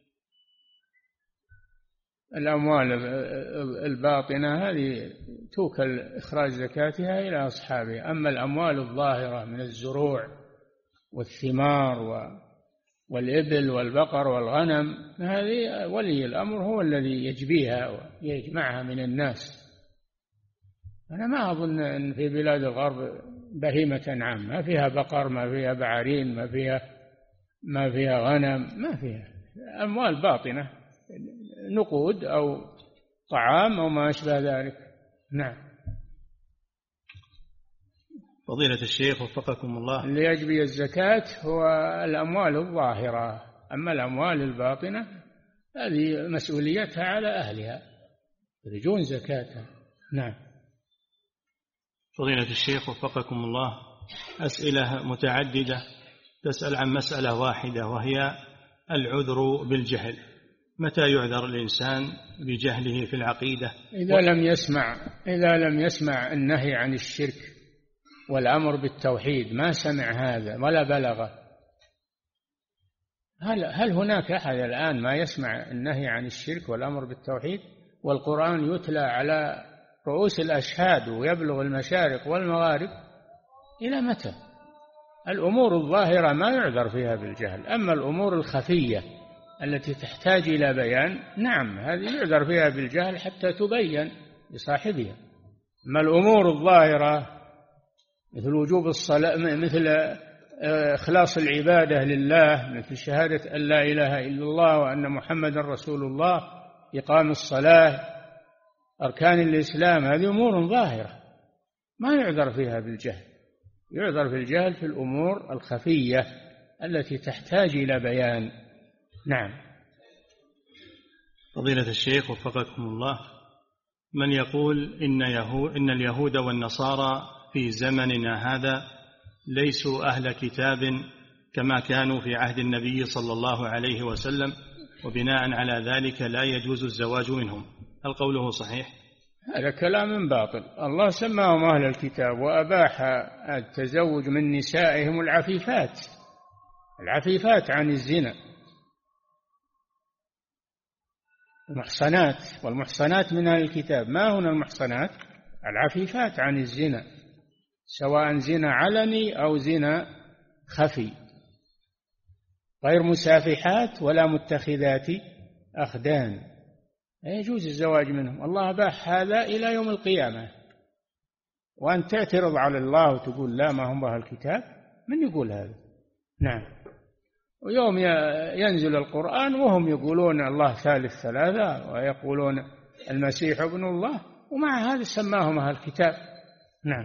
الأموال الباطنة هذه توكل إخراج زكاتها إلى أصحابها. أما الأموال الظاهرة من الزروع والثمار والإبل والبقر والغنم، هذه ولي الأمر هو الذي يجبيها ويجمعها من الناس. أنا ما أظن أن في بلاد الغرب بهيمة أنعام، ما فيها بقر، ما فيها بعارين، ما فيها غنم، ما فيها. أموال باطنة، نقود أو طعام أو ما أشبه ذلك. نعم. فضيلة الشيخ وفقكم الله، اللي يجبي الزكاة هو الأموال الظاهرة، أما الأموال الباطنة هذه مسؤوليتها على أهلها، يخرجون زكاتها. نعم. فضيلة الشيخ وفقكم الله، أسئلة متعددة تسأل عن مسألة واحدة، وهي العذر بالجهل. متى يعذر الإنسان بجهله في العقيدة؟ إذا لم يسمع النهي عن الشرك والأمر بالتوحيد، ما سمع هذا ولا بلغه. هل هناك أحد الآن ما يسمع النهي عن الشرك والأمر بالتوحيد والقرآن يتلى على رؤوس الأشهاد ويبلغ المشارق والمغارب؟ إلى متى؟ الأمور الظاهرة ما يعذر فيها بالجهل، أما الأمور الخفية التي تحتاج إلى بيان، نعم، هذه يعذر فيها بالجهل حتى تبين لصاحبها. أما الأمور الظاهرة مثل وجوب الصلاة، مثل إخلاص العبادة لله، مثل شهادة أن لا إله إلا الله وأن محمد رسول الله، إقام الصلاة، أركان الإسلام، هذه أمور ظاهرة ما يعذر فيها بالجهل. يعذر في الجهل في الأمور الخفية التي تحتاج إلى بيان. نعم. فضيلة الشيخ وفقكم الله، من يقول إن اليهود والنصارى في زمننا هذا ليسوا أهل كتاب كما كانوا في عهد النبي صلى الله عليه وسلم، وبناء على ذلك لا يجوز الزواج منهم، هل قوله صحيح؟ هذا كلام باطل. الله سماهم أهل الكتاب وأباح التزوج من نسائهم العفيفات عن الزنا، المحصنات، والمحصنات من أهل الكتاب. ما هنا المحصنات؟ العفيفات عن الزنا، سواء زنا علني أو زنا خفي، غير مسافحات ولا متخذات أخدان، لا يجوز الزواج منهم. الله أباح هذا إلى يوم القيامة، وأن تعترض على الله وتقول لا ما هم أهل الكتاب، من يقول هذا؟ نعم. ويوم ينزل القرآن وهم يقولون الله ثالث ثلاثة ويقولون المسيح ابن الله، ومع هذا سماهم أهل الكتاب. نعم.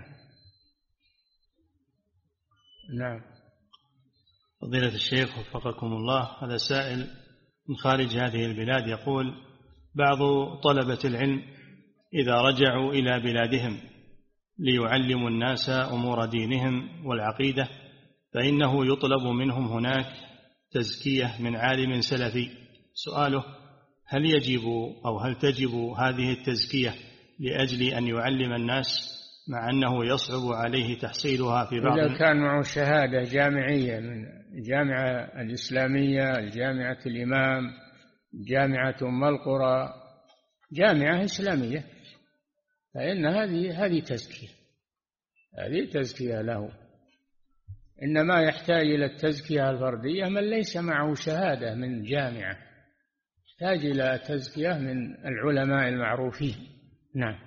نعم. فضيلة الشيخ وفقكم الله، هذا سائل من خارج هذه البلاد يقول: بعض طلبة العلم إذا رجعوا إلى بلادهم ليعلموا الناس أمور دينهم والعقيدة فإنه يطلب منهم هناك تزكية من عالم سلفي. سؤاله: هل يجب أو هل تجب هذه التزكية لأجل أن يعلم الناس مع أنه يصعب عليه تحصيلها في بعض؟ إذا كان معه شهادة جامعية من الجامعة الإسلامية، الجامعة الإمام، جامعة أم القرى، جامعة إسلامية، فإن هذه تزكية، هذه تزكية له. إنما يحتاج إلى التزكية الفردية من ليس معه شهادة من جامعة، يحتاج إلى تزكية من العلماء المعروفين. نعم.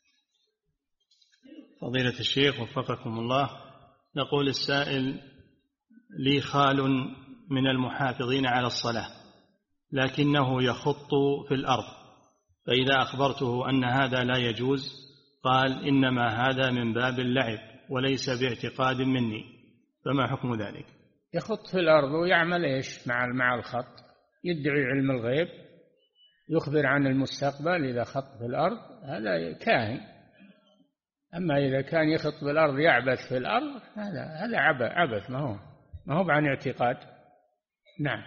فضيلة الشيخ وفقكم الله، يقول السائل: لي خال من المحافظين على الصلاة لكنه يخط في الأرض، فإذا أخبرته أن هذا لا يجوز قال إنما هذا من باب اللعب وليس باعتقاد مني، فما حكم ذلك؟ يخط في الأرض ويعمل إيش مع الخط؟ يدعي علم الغيب، يخبر عن المستقبل إذا خط في الأرض، هذا كاهن. أما إذا كان يخط في الأرض يعبث في الأرض، هذا عبث، ما هو عن اعتقاد. نعم.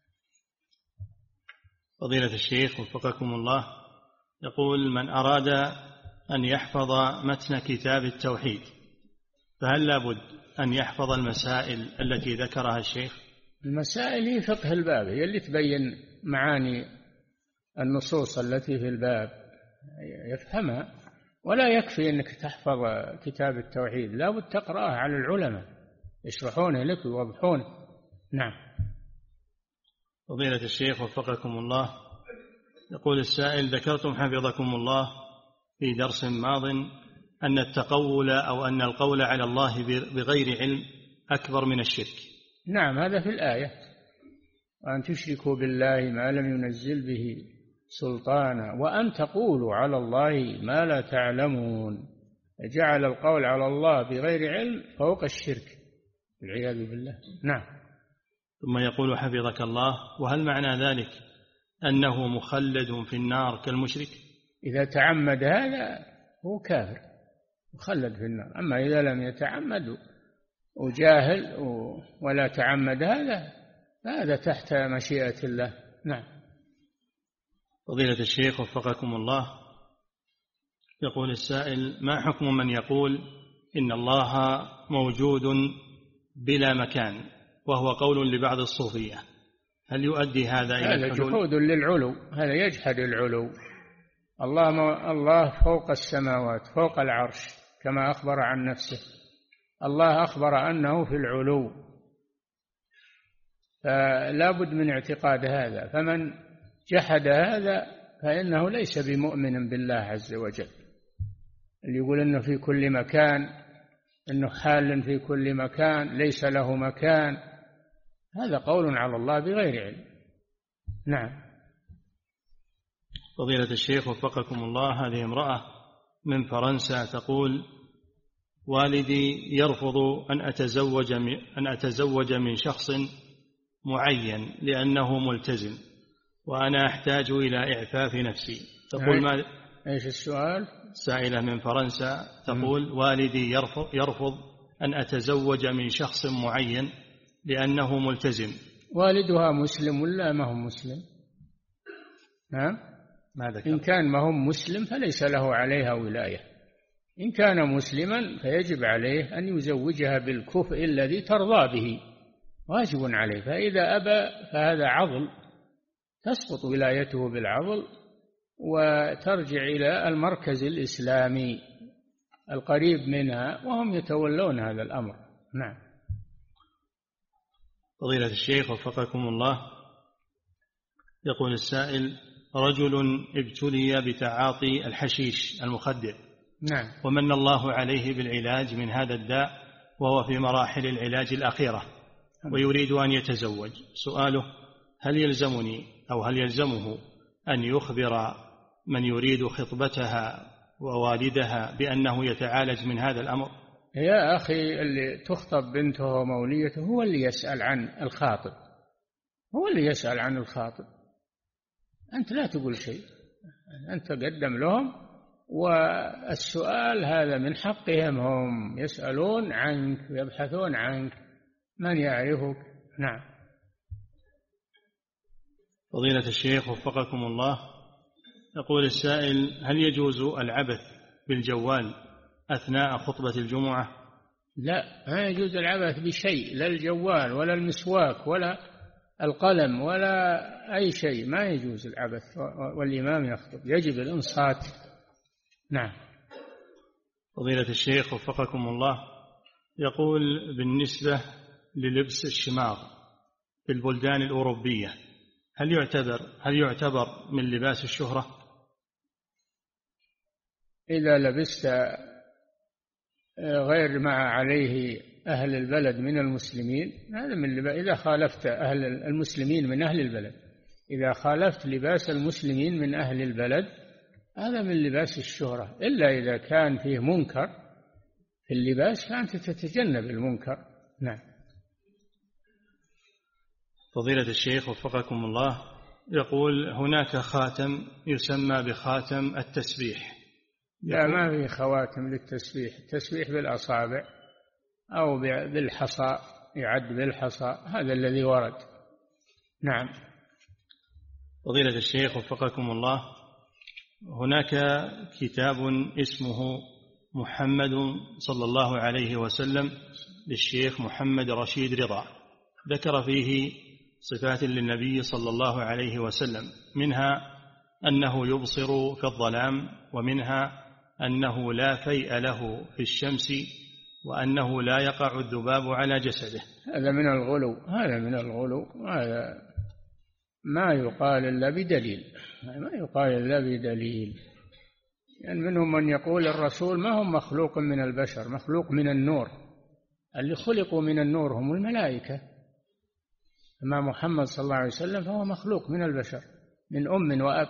فضيلة الشيخ وفقكم الله، يقول: من أراد أن يحفظ متن كتاب التوحيد فهل لابد أن يحفظ المسائل التي ذكرها الشيخ؟ المسائل هي فقه الباب، هي اللي تبين معاني النصوص التي في الباب، يفهمها. ولا يكفي أنك تحفظ كتاب التوحيد، لابد تقرأه على العلماء يشرحونه لك ويوضحونه. نعم. فضيلة الشيخ وفقكم الله، يقول السائل: ذكرتم حفظكم الله في درس ماض أن التقول أو أن القول على الله بغير علم أكبر من الشرك. نعم، هذا في الآية: وأن تشركوا بالله ما لم ينزل به سلطانا وأن تقولوا على الله ما لا تعلمون. جعل القول على الله بغير علم فوق الشرك، والعياذ بالله. نعم. ثم يقول حفظك الله: وهل معنى ذلك أنه مخلد في النار كالمشرك؟ إذا تعمد هذا هو كافر مخلد في النار، أما إذا لم يتعمد وجاهل ولا تعمد هذا تحت مشيئة الله. نعم. فضيلة الشيخ وفقكم الله، يقول السائل: ما حكم من يقول إن الله موجود بلا مكان، وهو قول لبعض الصوفية، هل يؤدي هذا إلى هذا جحود للعلو، هذا يجحد العلو. الله فوق السماوات فوق العرش كما أخبر عن نفسه، الله أخبر أنه في العلو، فلا بد من اعتقاد هذا. فمن جحد هذا فإنه ليس بمؤمن بالله عز وجل. اللي يقول إنه في كل مكان، إنه حال في كل مكان، ليس له مكان، هذا قول على الله بغير علم. نعم. فضيلة الشيخ وفقكم الله، هذه امرأة من فرنسا تقول: والدي يرفض أن أتزوج من شخص معين لأنه ملتزم، وأنا أحتاج إلى إعفاف نفسي. تقول إيش السؤال؟ سائلة من فرنسا تقول: والدي يرفض أن أتزوج من شخص معين لأنه ملتزم. والدها مسلم ولا ما هو مسلم؟ نعم. إن كان ما هو مسلم فليس له عليها ولاية، إن كان مسلما فيجب عليه أن يزوجها بالكفء الذي ترضى به، واجب عليه. فإذا أبى فهذا عضل، تسقط ولايته بالعضل وترجع إلى المركز الإسلامي القريب منها وهم يتولون هذا الأمر. نعم. فضيلة الشيخ وفقكم الله، يقول السائل: رجل ابتلي بتعاطي الحشيش المخدر، نعم، ومن الله عليه بالعلاج من هذا الداء وهو في مراحل العلاج الأخيرة، ويريد أن يتزوج، سؤاله: هل يلزمني أو هل يلزمه أن يخبر من يريد خطبتها ووالدها بأنه يتعالج من هذا الأمر؟ يا أخي، اللي تخطب بنته وموليته هو اللي يسأل عن الخاطب، هو اللي يسأل عن الخاطب، أنت لا تقول شيء، أنت قدم لهم، والسؤال هذا من حقهم، هم يسألون عنك ويبحثون عنك، من يعرفك. نعم. فضيلة الشيخ وفقكم الله، يقول السائل: هل يجوز العبث بالجوال أثناء خطبة الجمعة؟ لا، ما يجوز العبث بشيء، لا الجوال ولا المسواك ولا القلم ولا أي شيء، ما يجوز العبث والإمام يخطب، يجب الإنصات. نعم. فضيلة الشيخ وفقكم الله، يقول: بالنسبة للبس الشماغ في البلدان الأوروبية، هل يعتبر من لباس الشهرة؟ إذا لبست غير ما عليه أهل البلد من المسلمين، هذا من لباس. إذا خالفت أهل المسلمين من أهل البلد، إذا خالفت لباس المسلمين من أهل البلد، هذا من لباس الشهرة، إلا إذا كان فيه منكر في اللباس فأنت تتجنب المنكر. نعم. فضيلة الشيخ وفقكم الله، يقول: هناك خاتم يسمى بخاتم التسبيح. لا، ما في خواتم للتسبيح، التسبيح بالأصابع أو بالحصى، يعد بالحصى، هذا الذي ورد. نعم. فضيلة الشيخ وفقكم الله، هناك كتاب اسمه محمد صلى الله عليه وسلم للشيخ محمد رشيد رضا، ذكر فيه صفات للنبي صلى الله عليه وسلم، منها أنه يبصر في الظلام، ومنها أنه لا فيء له في الشمس، وأنه لا يقع الذباب على جسده. هذا من الغلو، هذا من الغلو، هذا ما يقال إلا بدليل، ما يقال إلا بدليل. يعني منهم من يقول الرسول ما هم مخلوق من البشر، مخلوق من النور، اللي خلقوا من النور هم الملائكة، أما محمد صلى الله عليه وسلم فهو مخلوق من البشر من أم وأب،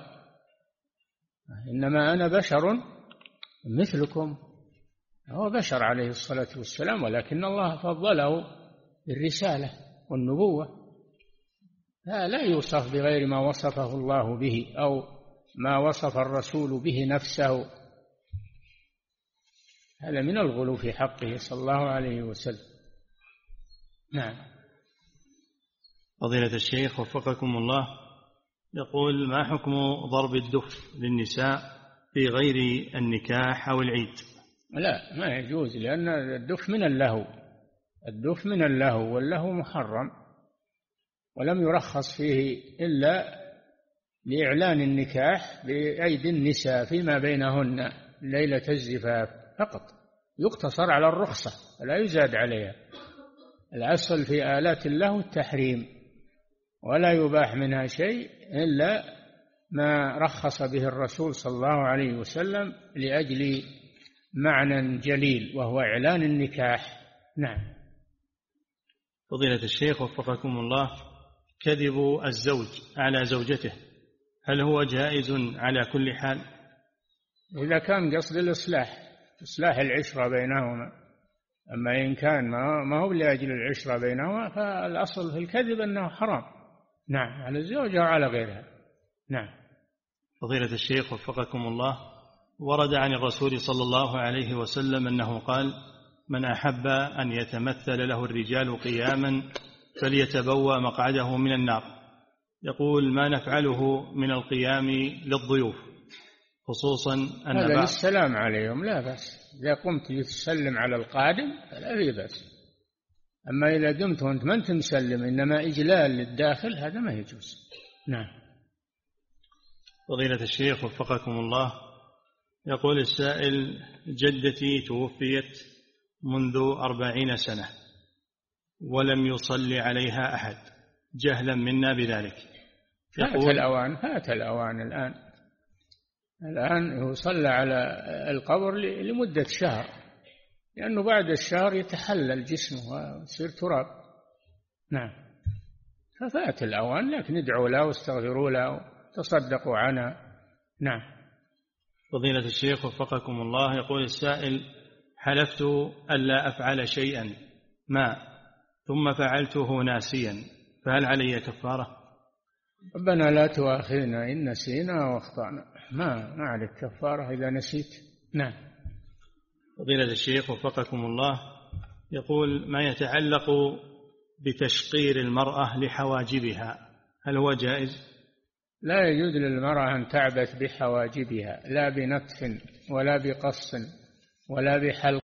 إنما أنا بشر مثلكم، هو بشر عليه الصلاة والسلام، ولكن الله فضله بالرسالة والنبوة، لا يوصف بغير ما وصفه الله به أو ما وصف الرسول به نفسه، هذا من الغلو في حقه صلى الله عليه وسلم. نعم. فضيلة الشيخ وفقكم الله، يقول: ما حكم ضرب الدف للنساء في غير النكاح أو العيد؟ لا، ما يجوز، لأن الدف من اللهو، الدف من اللهو، واللهو محرم، ولم يرخص فيه إلا لإعلان النكاح بأيدي النساء فيما بينهن ليلة الزفاف فقط، يقتصر على الرخصة ولا يزاد عليها. الأصل في آلات اللهو التحريم، ولا يباح منها شيء إلا ما رخص به الرسول صلى الله عليه وسلم لأجل معنى جليل وهو إعلان النكاح. نعم. فضيلة الشيخ وفقكم الله، كذب الزوج على زوجته هل هو جائز على كل حال؟ إذا كان قصد إصلاح العشرة بينهما، أما إن كان ما هو لأجل العشرة بينهما فالأصل في الكذب أنه حرام. نعم، على الزوجة وعلى غيرها. نعم. فضيلة الشيخ وفقكم الله، ورد عن الرسول صلى الله عليه وسلم أنه قال: من أحب أن يتمثل له الرجال قياما فليتبوأ مقعده من النار. يقول: ما نفعله من القيام للضيوف، خصوصا أن هذا للسلام عليهم لا بأس، إذا قمت لتسلم على القادم فلا في بأس، أما إذا دمت وأنت ما أنت مسلم إنما إجلال للداخل هذا ما يجوز. نعم. فضيلة الشيخ وفقكم الله، يقول السائل: جدتي توفيت منذ 40 سنة ولم يصلي عليها أحد جهلا منا بذلك. فات الأوان الآن يصلى على القبر لمدة شهر، لأنه بعد الشهر يتحلل جسمه ويصير تراب، نعم. ففات الأوان، لكن ادعوا له واستغفروا له وتصدقوا عنه. نعم. فضيلة الشيخ وفقكم الله، يقول السائل: حلفت ألا أفعل شيئا ما ثم فعلته ناسيا، فهل علي كفارة؟ ربنا لا تؤاخذنا إن نسينا واخطأنا، ما عليك كفارة إذا نسيت. نعم. فضيلة الشيخ وفقكم الله، يقول: ما يتعلق بتشقير المرأة لحواجبها هل هو جائز؟ لا يجوز للمرأة أن تعبث بحواجبها، لا بنتف ولا بقص ولا بحلق